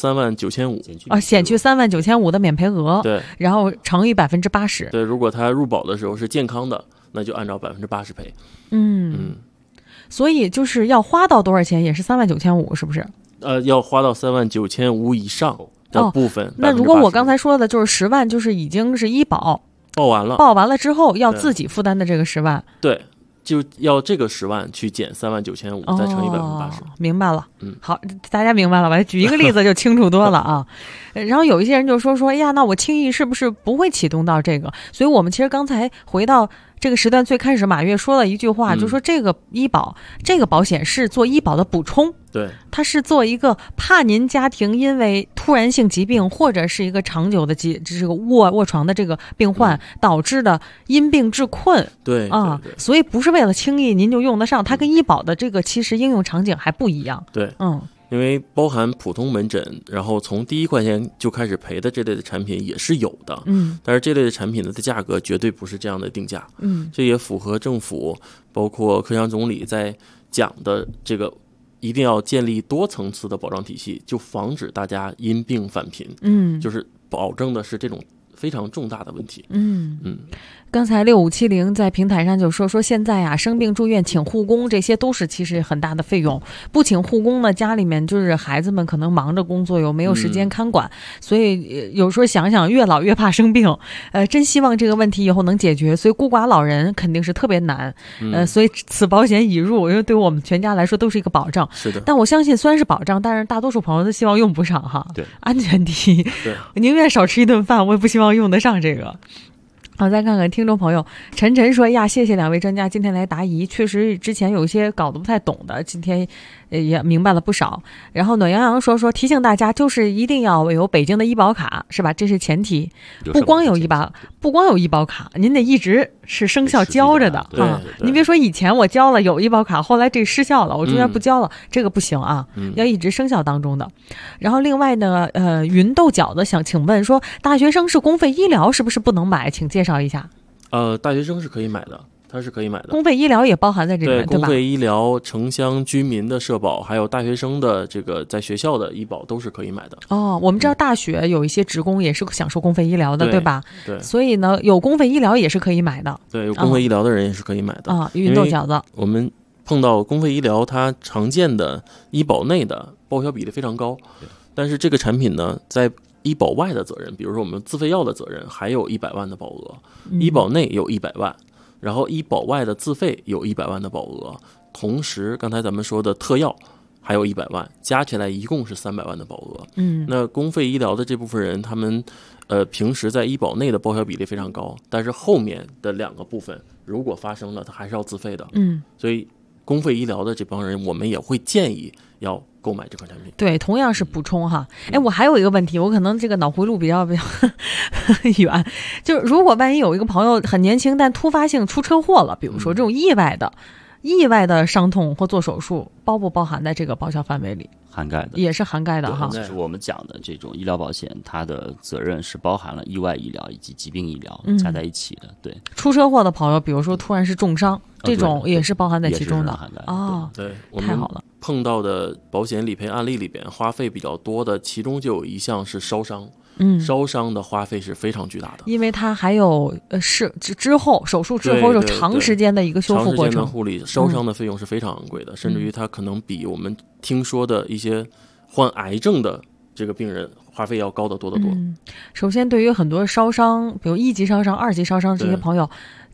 39500， 减去39500的免赔额， 对， 然后乘以80%。 对，如果他入保的时候是健康的，那就按照80%赔。 所以就是要花到多少钱，也是39500，是不是？ 要花到39500以上的部分。 那如果我刚才说的就是10万，就是已经是医保报完了之后要自己负担的这个10万， 对，就要这个10万去减39500，再乘以80%。 明白了。好，大家明白了吧？举一个例子就清楚多了啊。然后有一些人就说，哎呀，那我轻易是不是不会启动到这个？所以我们其实刚才回到这个时段最开始，马月说了一句话，就说这个医保这个保险是做医保的补充。 对， 它是做一个怕您家庭因为突然性疾病或者是一个长久的这个卧床的这个病患导致的因病致困。 对所以不是为了轻易您就用得上，它跟医保的这个其实应用场景还不一样。 对，因为包含普通门诊，然后从第1块钱就开始赔的这类的产品也是有的。但是这类的产品的价格绝对不是这样的定价。这也符合政府包括柯强总理在讲的这个。一定要建立多层次的保障体系，就防止大家因病返贫。就是保证的是这种非常重大的问题。 刚才6570在平台上就说现在啊，生病住院请护工，这些都是其实很大的费用。不请护工呢，家里面就是孩子们可能忙着工作，又没有时间看管，所以有时候想想越老越怕生病。真希望这个问题以后能解决。所以孤寡老人肯定是特别难。所以此保险已入，因为对我们全家来说都是一个保障。 是的。 但我相信虽然是保障，但是大多数朋友都希望用不上哈。 对， 安全第一。 对， 我宁愿少吃一顿饭，我也不希望用得上这个。好，再看看听众朋友晨晨说呀，谢谢2位专家今天来答疑，确实之前有一些搞得不太懂的，今天也明白了不少。然后暖洋洋说提醒大家，就是一定要有北京的医保卡，是吧？这是前提。不光有医保卡，您得一直是生效交着的啊。您别说以前我交了有医保卡，后来这失效了，我中间不交了，这个不行啊，要一直生效当中的。然后另外呢，云豆饺子想请问说，大学生是公费医疗是不是不能买？请介绍一下。 大学生是可以买的。它是可以买的， 公费医疗也包含在这里面， 对吧？公费医疗、城乡居民的社保，还有大学生的这个在学校的医保都是可以买的。 我们知道大学有一些职工也是享受公费医疗的，对吧？ 对， 所以呢，有公费医疗也是可以买的。 对，有公费医疗的人也是可以买的。 云豆饺子， 我们碰到公费医疗，它常见的医保内的报销比例非常高，但是这个产品呢，在医保外的责任，比如说我们自费药的责任，还有100万的保额，医保内有100万。然后医保外的自费有100万的保额，同时刚才咱们说的特药还有100万，加起来一共是300万的保额。那公费医疗的这部分人，他们平时在医保内的报销比例非常高，但是后面的2个部分如果发生了，他还是要自费的。所以公费医疗的这帮人，我们也会建议要购买这款产品。 对，同样是补充哈。我还有一个问题，我可能这个脑回路比较远，就是如果万一有一个朋友很年轻，但突发性出车祸了，比如说这种意外的伤痛或做手术，包不包含在这个报销范围里？ 涵盖的， 也是涵盖的哈。 就是我们讲的这种医疗保险，它的责任是包含了意外医疗以及疾病医疗加在一起的。对， 出车祸的朋友，比如说突然是重伤，这种也是包含在其中的。 对， 太好了。 碰到的保险理赔案例里边，花费比较多的，其中就有一项是烧伤。烧伤的花费是非常巨大的， 因为它还有之后手术之后有长时间的一个修复过程， 长时间的护理，烧伤的费用是非常昂贵的，甚至于它可能比我们听说的一些患癌症的这个病人花费要高得多得多。 首先，对于很多烧伤，比如1级烧伤、2级烧伤这些朋友，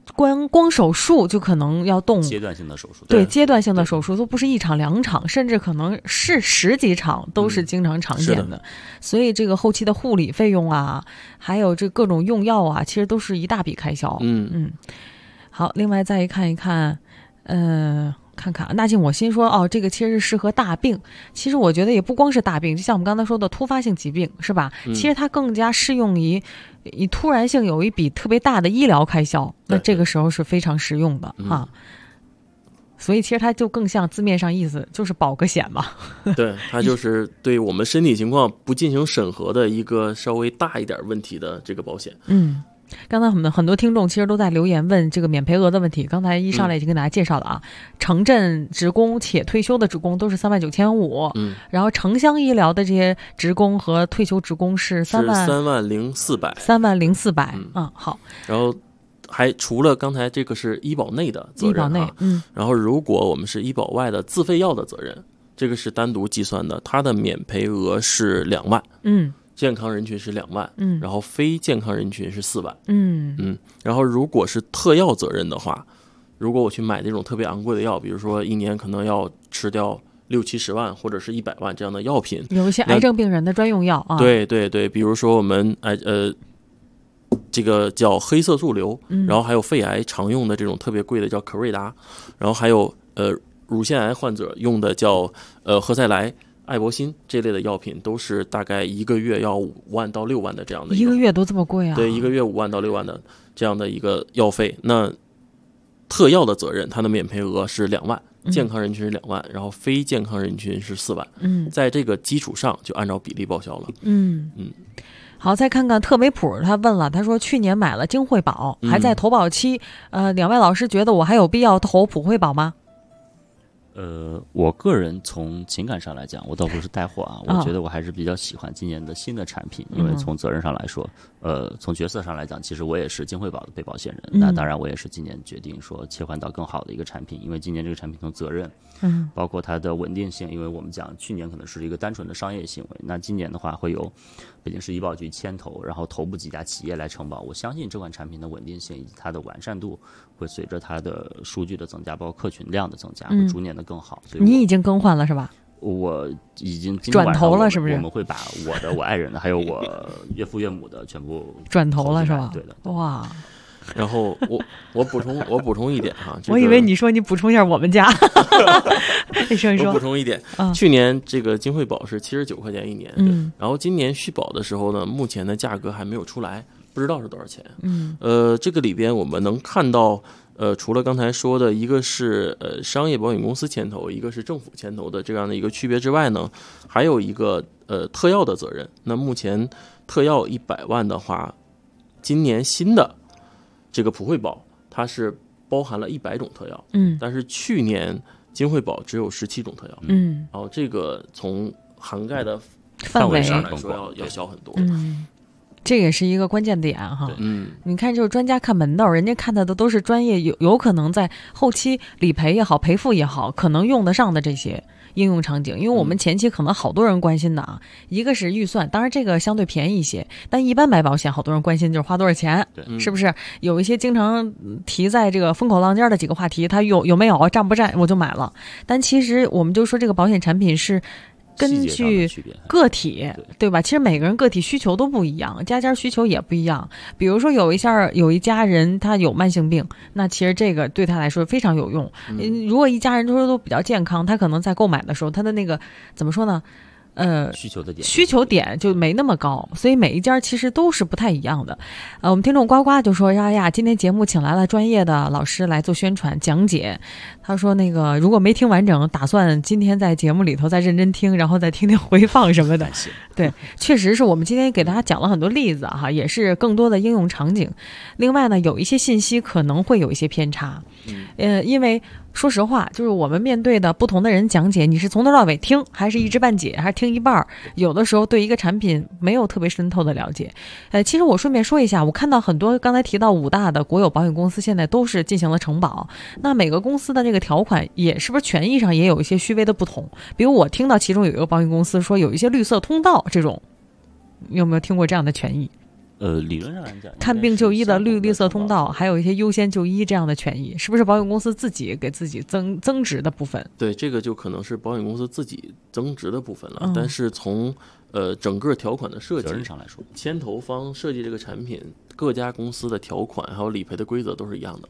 光手术就可能要动阶段性的手术， 对阶段性的手术都不是1场2场，甚至可能是10几场都是经常常见的。所以这个后期的护理费用啊，还有这各种用药啊，其实都是一大笔开销。好，另外再看一看，看看那进我心说这个其实是适合大病。其实我觉得也不光是大病，就像我们刚才说的突发性疾病，是吧？其实它更加适用于你突然性有一笔特别大的医疗开销，那这个时候是非常实用的啊。所以其实它就更像字面上意思，就是保个险嘛。 对，它就是对我们身体情况不进行审核的一个稍微大一点问题的这个保险。 刚才很多听众其实都在留言问这个免赔额的问题，刚才一上来已经跟大家介绍了啊。城镇职工且退休的职工都是39500，然后城乡医疗的这些职工和退休职工是30400。好。 然后还除了刚才这个是医保内的责任，医保内，然后如果我们是医保外的自费药的责任，这个是单独计算的，它的免赔额是2万。健康人群是2万，然后非健康人群是4万，然后如果是特药责任的话，如果我去买那种特别昂贵的药，比如说一年可能要吃掉60-70万或者是100万这样的药品， 有一些癌症病人的专用药啊， 对，比如说我们这个叫黑色素瘤，然后还有肺癌常用的这种特别贵的叫可瑞达，然后还有乳腺癌患者用的叫何塞来、艾博辛这类的药品，都是大概1个月要5万到6万的这样的。 1个月都这么贵啊？ 对，1个月5万到6万的这样的一个药费。那特药的责任，它的免赔额是2万，健康人群是2万，然后非健康人群是4万。在这个基础上就按照比例报销了。 好，再看看特维普，他问了，他说去年买了金惠保，还在投保期，两位老师觉得我还有必要投普惠保吗？ 我个人从情感上来讲，我倒不是带货啊，我觉得我还是比较喜欢今年的新的产品，因为从责任上来说，从角色上来讲，其实我也是金惠保的被保险人，那当然我也是今年决定说切换到更好的一个产品，因为今年这个产品从责任，包括它的稳定性，因为我们讲去年可能是一个单纯的商业行为，那今年的话会有北京市医保局牵头，然后头部几家企业来承保，我相信这款产品的稳定性以及它的完善度会随着它的数据的增加，包括客群量的增加，会逐年的更好。所以你已经更换了是吧？ 我已经转头了，是不是？ 我们会把我爱人的还有我岳父岳母的全部转头了，是吧？ 对的。 哇！ 然后我补充一点哈， 我以为你说你补充一下我们家。 我补充一点，去年这个金惠保是79块钱一年，然后今年续保的时候呢，目前的价格还没有出来，不知道是多少钱。这个里边我们能看到。除了刚才说的一个是商业保险公司牵头，一个是政府牵头的这样的一个区别之外呢，还有一个特药的责任。那目前特药100万的话，今年新的这个普惠保它是包含了100种特药，但是去年金惠保只有17种特药，然后这个从涵盖的范围上来说要小很多。 这也是一个关键点哈，你看就是专家看门道，人家看的都是专业有可能在后期理赔也好赔付也好可能用得上的这些应用场景，因为我们前期可能好多人关心的啊，一个是预算，当然这个相对便宜一些，但一般买保险好多人关心就是花多少钱，是不是？有一些经常提在这个风口浪尖的几个话题，它有没有占不占我就买了，但其实我们就说这个保险产品是根据个体，对吧？其实每个人个体需求都不一样，家需求也不一样。比如说有一家人他有慢性病，那其实这个对他来说非常有用。如果一家人都比较健康，他可能在购买的时候，他的那个怎么说呢？需求点就没那么高，所以每一家其实都是不太一样的。我们听众呱呱就说呀，今天节目请来了专业的老师来做宣传讲解。他说那个如果没听完整，打算今天在节目里头再认真听，然后再听听回放什么的。对，确实是我们今天给大家讲了很多例子哈，也是更多的应用场景。另外呢，有一些信息可能会有一些偏差，因为说实话，就是我们面对的不同的人讲解，你是从头到尾听，还是一知半解，还是听一半？有的时候对一个产品没有特别深透的了解。其实我顺便说一下，我看到很多刚才提到5大的国有保险公司现在都是进行了承保，那每个公司的这个条款也是不是权益上也有一些虚微的不同？比如我听到其中有一个保险公司说有一些绿色通道这种，你有没有听过这样的权益？ 理论上来讲， 看病就医的绿色通道，还有一些优先就医这样的权益，是不是保险公司自己给自己增值的部分？ 对，这个就可能是保险公司自己增值的部分了。但是从整个条款的设计上来说， 牵头方设计这个产品，各家公司的条款还有理赔的规则都是一样的。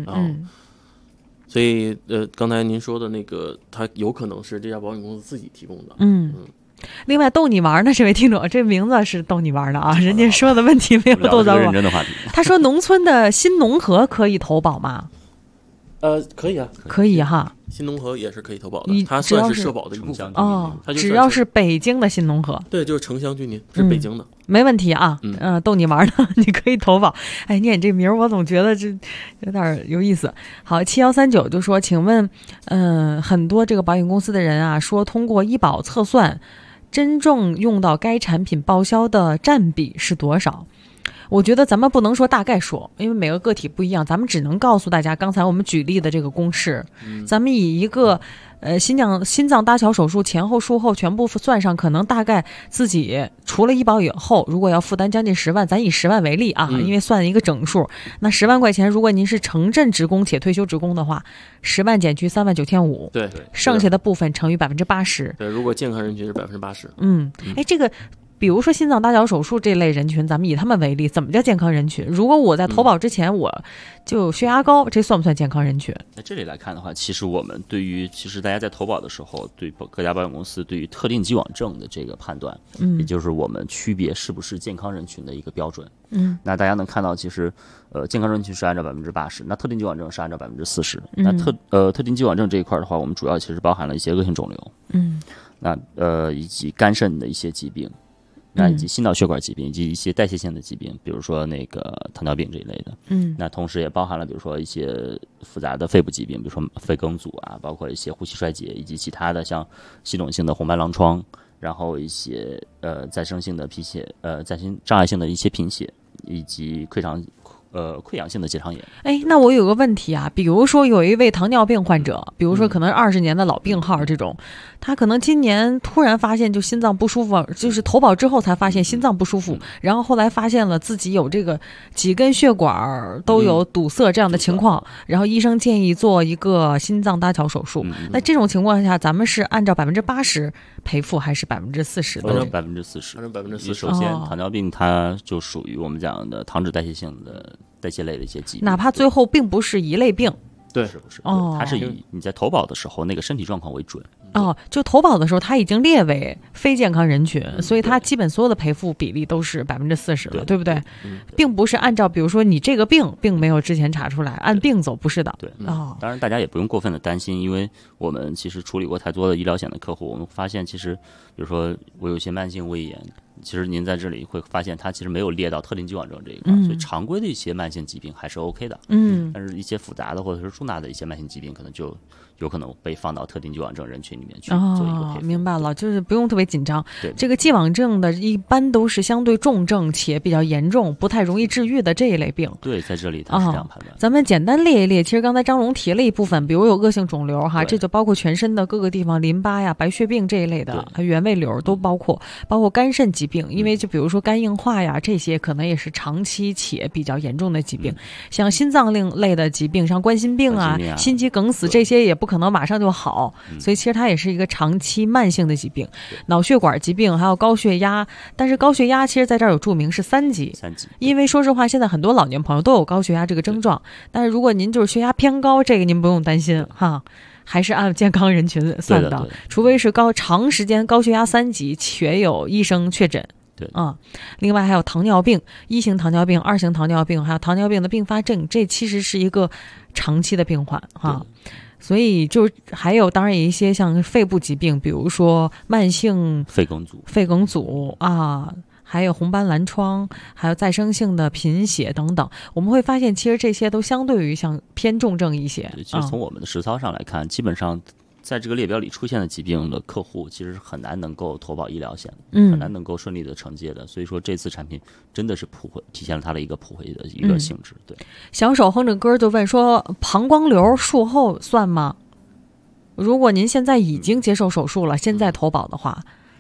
所以刚才您说的那个，它有可能是这家保险公司自己提供的。 另外逗你玩呢，这位听众，这名字是逗你玩的啊，人家说的问题没有逗到我。 认真的话题。 他说农村的新农合可以投保吗？ 可以啊， 可以哈。 新农合也是可以投保的，它算是社保的一部分只要是北京的新农合， 对，就是城乡居民是北京的， 没问题啊。逗你玩的，你可以投保。哎，念这名我总觉得这有点有意思。好，7139就说，请问，很多这个保险公司的人啊，说通过医保测算，真正用到该产品报销的占比是多少？我觉得咱们不能说大概说，因为每个个体不一样，咱们只能告诉大家刚才我们举例的这个公式。咱们以一个心脏搭桥手术前后术后全部算上，可能大概自己除了医保以后，如果要负担将近10万，咱以10万为例啊，因为算一个整数，那10万块钱，如果您是城镇职工且退休职工的话，10万减去39500， 对， 剩下的部分乘以80%。 对，如果健康人群是80%。 哎，这个。比如说心脏搭桥手术这类人群，咱们以他们为例，怎么叫健康人群？如果我在投保之前我就血压高，这算不算健康人群？ 在这里来看的话，其实我们其实大家在投保的时候，对各家保险公司对于特定既往症的这个判断，也就是我们区别是不是健康人群的一个标准。那大家能看到，其实健康人群是按照80%，那特定既往症是按照40%。那特定既往症这一块的话，我们主要其实包含了一些恶性肿瘤，那以及肝肾的一些疾病。那以及心脑血管疾病，以及一些代谢性的疾病，比如说那个糖尿病这一类的。那同时也包含了比如说一些复杂的肺部疾病，比如说肺梗阻啊，包括一些呼吸衰竭，以及其他的像系统性的红斑狼疮，然后一些再生性的贫血，再生障碍性的一些贫血，以及溃疡性的结肠炎。 哎，那我有个问题啊，比如说有一位糖尿病患者，比如说可能20年的老病号这种，他可能今年突然发现就心脏不舒服，就是投保之后才发现心脏不舒服，然后后来发现了自己有这个几根血管都有堵塞这样的情况，然后医生建议做一个心脏搭桥手术。那这种情况下，咱们是按照80%赔付还是40%的？ 按照40%。首先，糖尿病它就属于我们讲的糖脂代谢性的代谢类的一些疾病， 哪怕最后并不是一类病。 对， 不是？它是以你在投保的时候那个身体状况为准。 就投保的时候，它已经列为非健康人群，所以它基本所有的赔付比例都是40%了，对不对？并不是按照比如说你这个病并没有之前查出来，按病走，不是的。 对，当然大家也不用过分的担心，因为我们其实处理过太多的医疗险的客户，我们发现其实比如说我有一些慢性胃炎。其实您在这里会发现，它其实没有列到特定既往症这一块，所以常规的一些慢性疾病还是 OK 的。但是一些复杂的或者是重大的一些慢性疾病，可能就有可能被放到特定既往症人群里面去做一个赔付。明白了，就是不用特别紧张。这个既往症的一般都是相对重症且比较严重、不太容易治愈的这一类病。 对，在这里它是这样判断。 咱们简单列一列，其实刚才张龙提了一部分，比如有恶性肿瘤哈，这就包括全身的各个地方，淋巴呀、白血病这一类的，原位瘤都包括肝肾疾病，因为就比如说肝硬化呀，这些可能也是长期且比较严重的疾病。像心脏类的疾病，像冠心病啊、心肌梗死这些也不可能马上就好，所以其实它也是一个长期慢性的疾病。脑血管疾病还有高血压，但是高血压其实在这儿有注明是3级，因为说实话现在很多老年朋友都有高血压这个症状，但是如果您就是血压偏高，这个您不用担心哈，还是按健康人群算的，除非是长时间高血压3级且有医生确诊。另外还有糖尿病，1型糖尿病、2型糖尿病，还有糖尿病的并发症，这其实是一个长期的病患哈。所以就还有当然有一些像肺部疾病，比如说慢性肺梗阻啊，还有红斑狼疮，还有再生性的贫血等等，我们会发现其实这些都相对于像偏重症一些。 其实从我们的实操上来看，基本上在这个列表里出现的疾病的客户，其实是很难能够投保医疗险的，很难能够顺利的承接的。所以说这次产品真的是体现了它的一个普惠的一个性质。对， 小手哼着歌就问说，膀胱瘤术后算吗？如果您现在已经接受手术了，现在投保的话，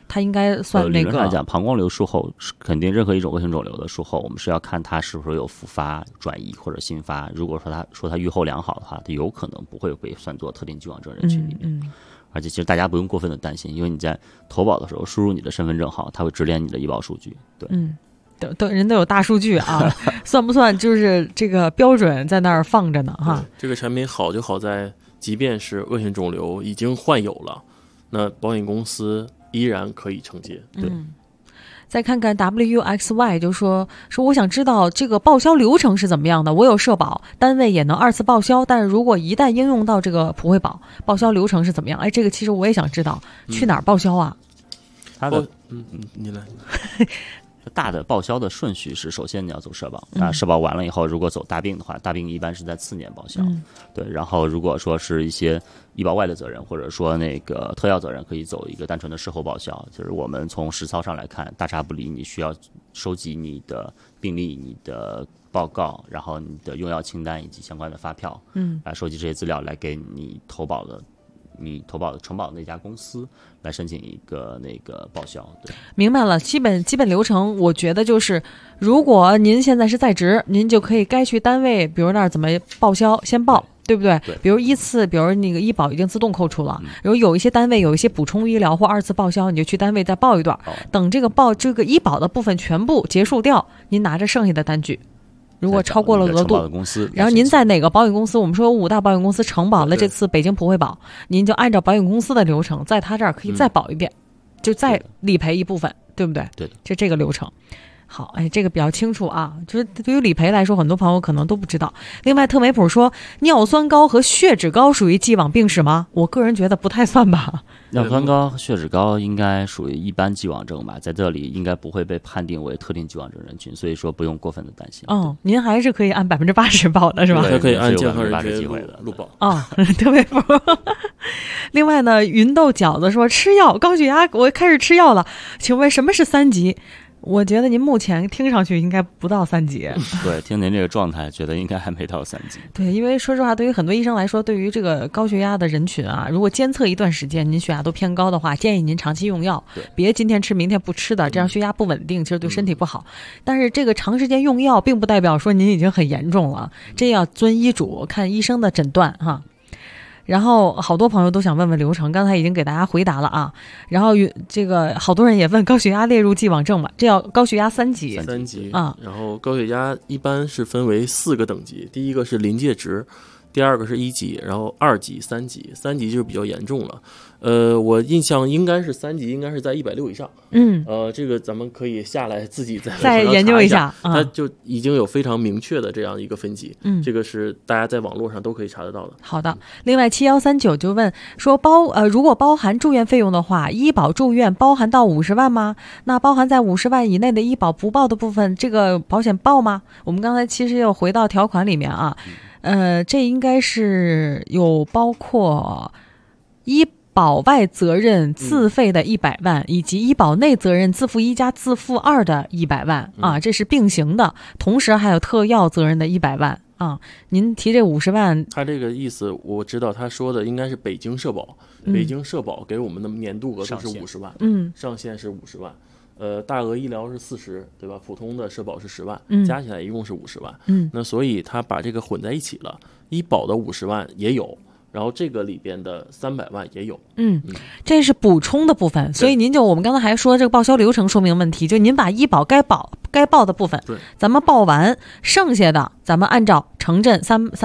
它应该算那个。 理论上来讲，膀胱瘤术后肯定任何一种恶性肿瘤的术后，我们是要看它是不是有复发、转移或者新发。如果说它预后良好的话，它有可能不会被算作特定既往症人群里面。而且其实大家不用过分的担心，因为你在投保的时候输入你的身份证号，它会直连你的医保数据。对， 人都有大数据啊，算不算就是这个标准在那儿放着呢？哈， 这个产品好就好在，即便是恶性肿瘤已经患有了，那保险公司依然可以承接。对。 再看看 WXY 就说我想知道这个报销流程是怎么样的。我有社保，单位也能2次报销，但是如果一旦应用到这个普惠保，报销流程是怎么样？哎，这个其实我也想知道，去哪儿报销啊？ 它的你来。 大的报销的顺序是，首先你要走社保，那社保完了以后，如果走大病的话，大病一般是在次年报销。对，然后如果说是一些医保外的责任，或者说那个特邀责任，可以走一个单纯的事后报销。就是我们从实操上来看，大差不离，你需要收集你的病历、你的报告，然后你的用药清单以及相关的发票，来收集这些资料，来给你投保的承保那家公司来申请一个那个报销。对， 明白了。基本流程，我觉得就是，如果您现在是在职，您就可以该去单位，比如那儿怎么报销，先报。对不对？比如依次，比如那个医保已经自动扣除了，然后有一些单位有一些补充医疗或2次报销，你就去单位再报一段，等这个医保的部分全部结束掉，您拿着剩下的单据。如果超过了额度，然后您在哪个保险公司，我们说有5大保险公司承保了这次北京普惠保，您就按照保险公司的流程，在他这儿可以再保一遍，就再理赔一部分，对不对？ 对的， 就这个流程。好，哎，这个比较清楚啊，就是对于理赔来说，很多朋友可能都不知道。另外，特美普说，尿酸高和血脂高属于既往病史吗？我个人觉得不太算吧。 尿酸高和血脂高应该属于一般既往症吧，在这里应该不会被判定为特定既往症人群，所以说不用过分的担心。 您还是可以按80%报的是吧？ 还可以按健康人机会的录报。 特美普。另外呢，云豆饺子说，吃药高血压，我开始吃药了，请问什么是3级？我觉得您目前听上去应该不到3级。 对，听您这个状态，觉得应该还没到3级。 对，因为说实话，对于很多医生来说，对于这个高血压的人群啊，如果监测一段时间您血压都偏高的话，建议您长期用药，别今天吃明天不吃的，这样血压不稳定，其实对身体不好。但是这个长时间用药，并不代表说您已经很严重了，这要遵医嘱，看医生的诊断哈。然后好多朋友都想问问流程，刚才已经给大家回答了啊。然后这个好多人也问高血压列入既往症嘛，这要高血压3级。 3级啊。然后高血压一般是分为4个等级，第一个是临界值，第2个是1级，然后2级、3级，3级就比较严重了。我印象应该是3级，应该是在160以上。这个咱们可以下来自己再研究一下。 它就已经有非常明确的这样一个分级。这个是大家在网络上都可以查得到的。 好的。另外7139就问说如果包含住院费用的话，医保住院包含到50万吗？那包含在50万以内的医保不报的部分，这个保险报吗？我们刚才其实又回到条款里面啊，这应该是有包括医保外责任自费的100万，以及医保内责任自负1加自负2的100万啊，这是并行的。同时还有特要责任的100万啊。您提这50万， 他这个意思我知道，他说的应该是北京社保，北京社保给我们的年度额度是50万，上限是50万。大额医疗是40，对吧？普通的社保是10万，加起来一共是50万。那所以他把这个混在一起了，医保的50万也有。然后这个里边的300万也有， 这是补充的部分，所以我们刚才还说这个报销流程说明问题，就您把医保该报的部分，咱们报完，剩下的咱们按照城镇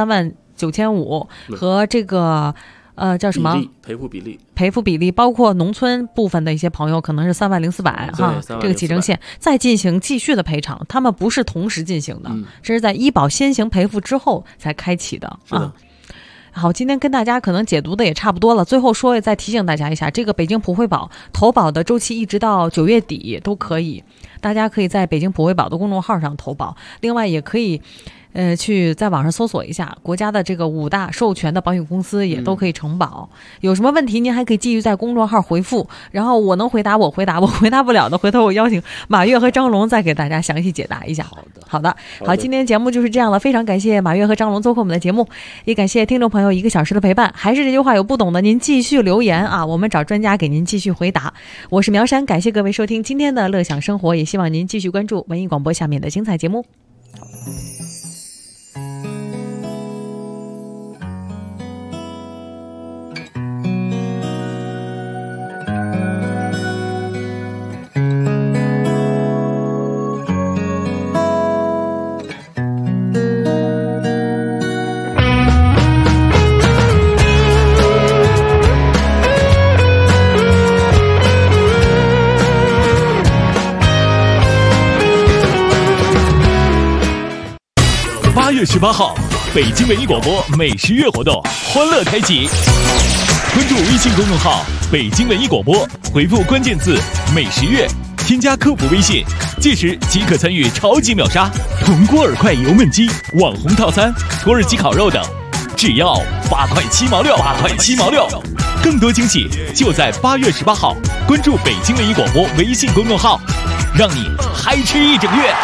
39500和这个叫什么赔付比例，包括农村部分的一些朋友可能是30400哈，这个起征线再进行继续的赔偿，他们不是同时进行的，这是在医保先行赔付之后才开启的啊。好，今天跟大家可能解读的也差不多了，最后再提醒大家一下，这个北京普惠保投保的周期一直到9月底都可以，大家可以在北京普惠保的公众号上投保，另外也可以去在网上搜索一下国家的这个5大授权的保险公司也都可以承保。有什么问题您还可以继续在公众号回复，然后我能回答我回答，我回答不了的回头我邀请马月和张龙再给大家详细解答一下。好的，今天节目就是这样了，非常感谢马月和张龙做客我们的节目，也感谢听众朋友1个小时的陪伴。还是这句话，有不懂的您继续留言啊，我们找专家给您继续回答。我是苗山，感谢各位收听今天的乐享生活，也希望您继续关注文艺广播下面的精彩节目。 8月18号，北京文艺广播美食月活动欢乐开启。关注微信公众号“北京文艺广播”，回复关键字“美食月”，添加客服微信，届时即可参与超级秒杀铜锅耳块油焖鸡、网红套餐、土耳其烤肉等，只要8块7毛6，8块7毛6。更多惊喜就在8月18号，关注北京文艺广播微信公众号，让你嗨吃一整月。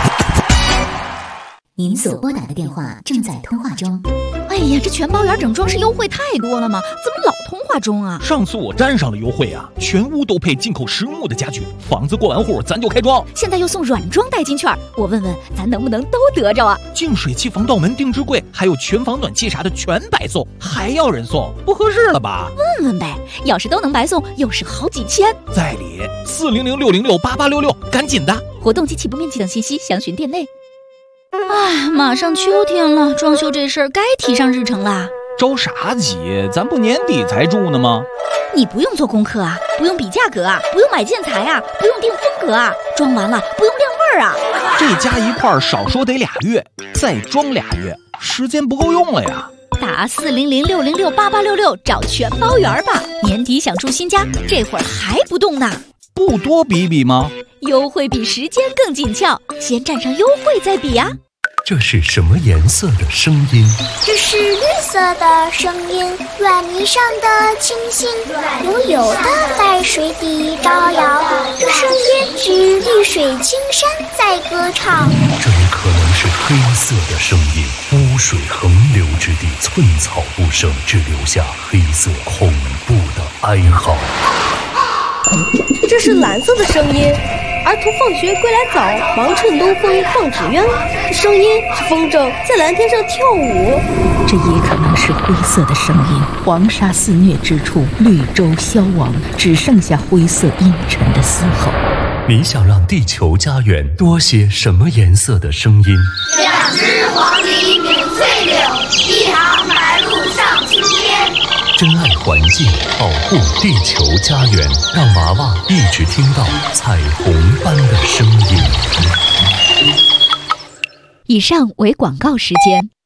您所拨打的电话正在通话中。 哎呀，这全包圆整装饰优惠太多了吗？怎么老通话中啊？ 上次我沾上了优惠啊，全屋都配进口实木的家具，房子过完户咱就开装。 现在又送软装代金券，我问问咱能不能都得着啊？ 净水器、防盗门、定制柜，还有全房暖气啥的全白送，还要人送，不合适了吧？ 问问呗，要是都能白送，又是好几千。 在理，400-606-8866，赶紧的！ 活动及起步面积等信息详询店内。哎，马上秋天了，装修这事儿该提上日程啦。 着啥急？咱不年底才住呢吗？ 你不用做功课啊，不用比价格啊，不用买建材啊，不用定风格啊，装完了不用晾味儿啊。 这加一块少说得2月，再装2月，时间不够用了呀。 打400-606-8866找全包圆吧。年底想住新家，这会儿还不动呢？ 不多比比吗？ 优惠比时间更紧俏，先占上优惠再比啊。 这是什么颜色的声音？ 这是绿色的声音，软泥上的星星，悠悠的在水底招摇。这声音是绿水青山在歌唱。 这也可能是黑色的声音，污水横流之地，寸草不生，只留下黑色恐怖的哀嚎。 这是蓝色的声音，儿童放学归来早，忙趁东风放纸鸢。这声音是风筝在蓝天上跳舞。 这也可能是灰色的声音，黄沙肆虐之处，绿洲消亡，只剩下灰色阴沉的嘶吼。 你想让地球家园多些什么颜色的声音 ？2只黄鹂鸣翠柳，1行白鹭上青天。 珍爱环境，保护地球家园，让娃娃一直听到彩虹般的声音。 以上为广告时间。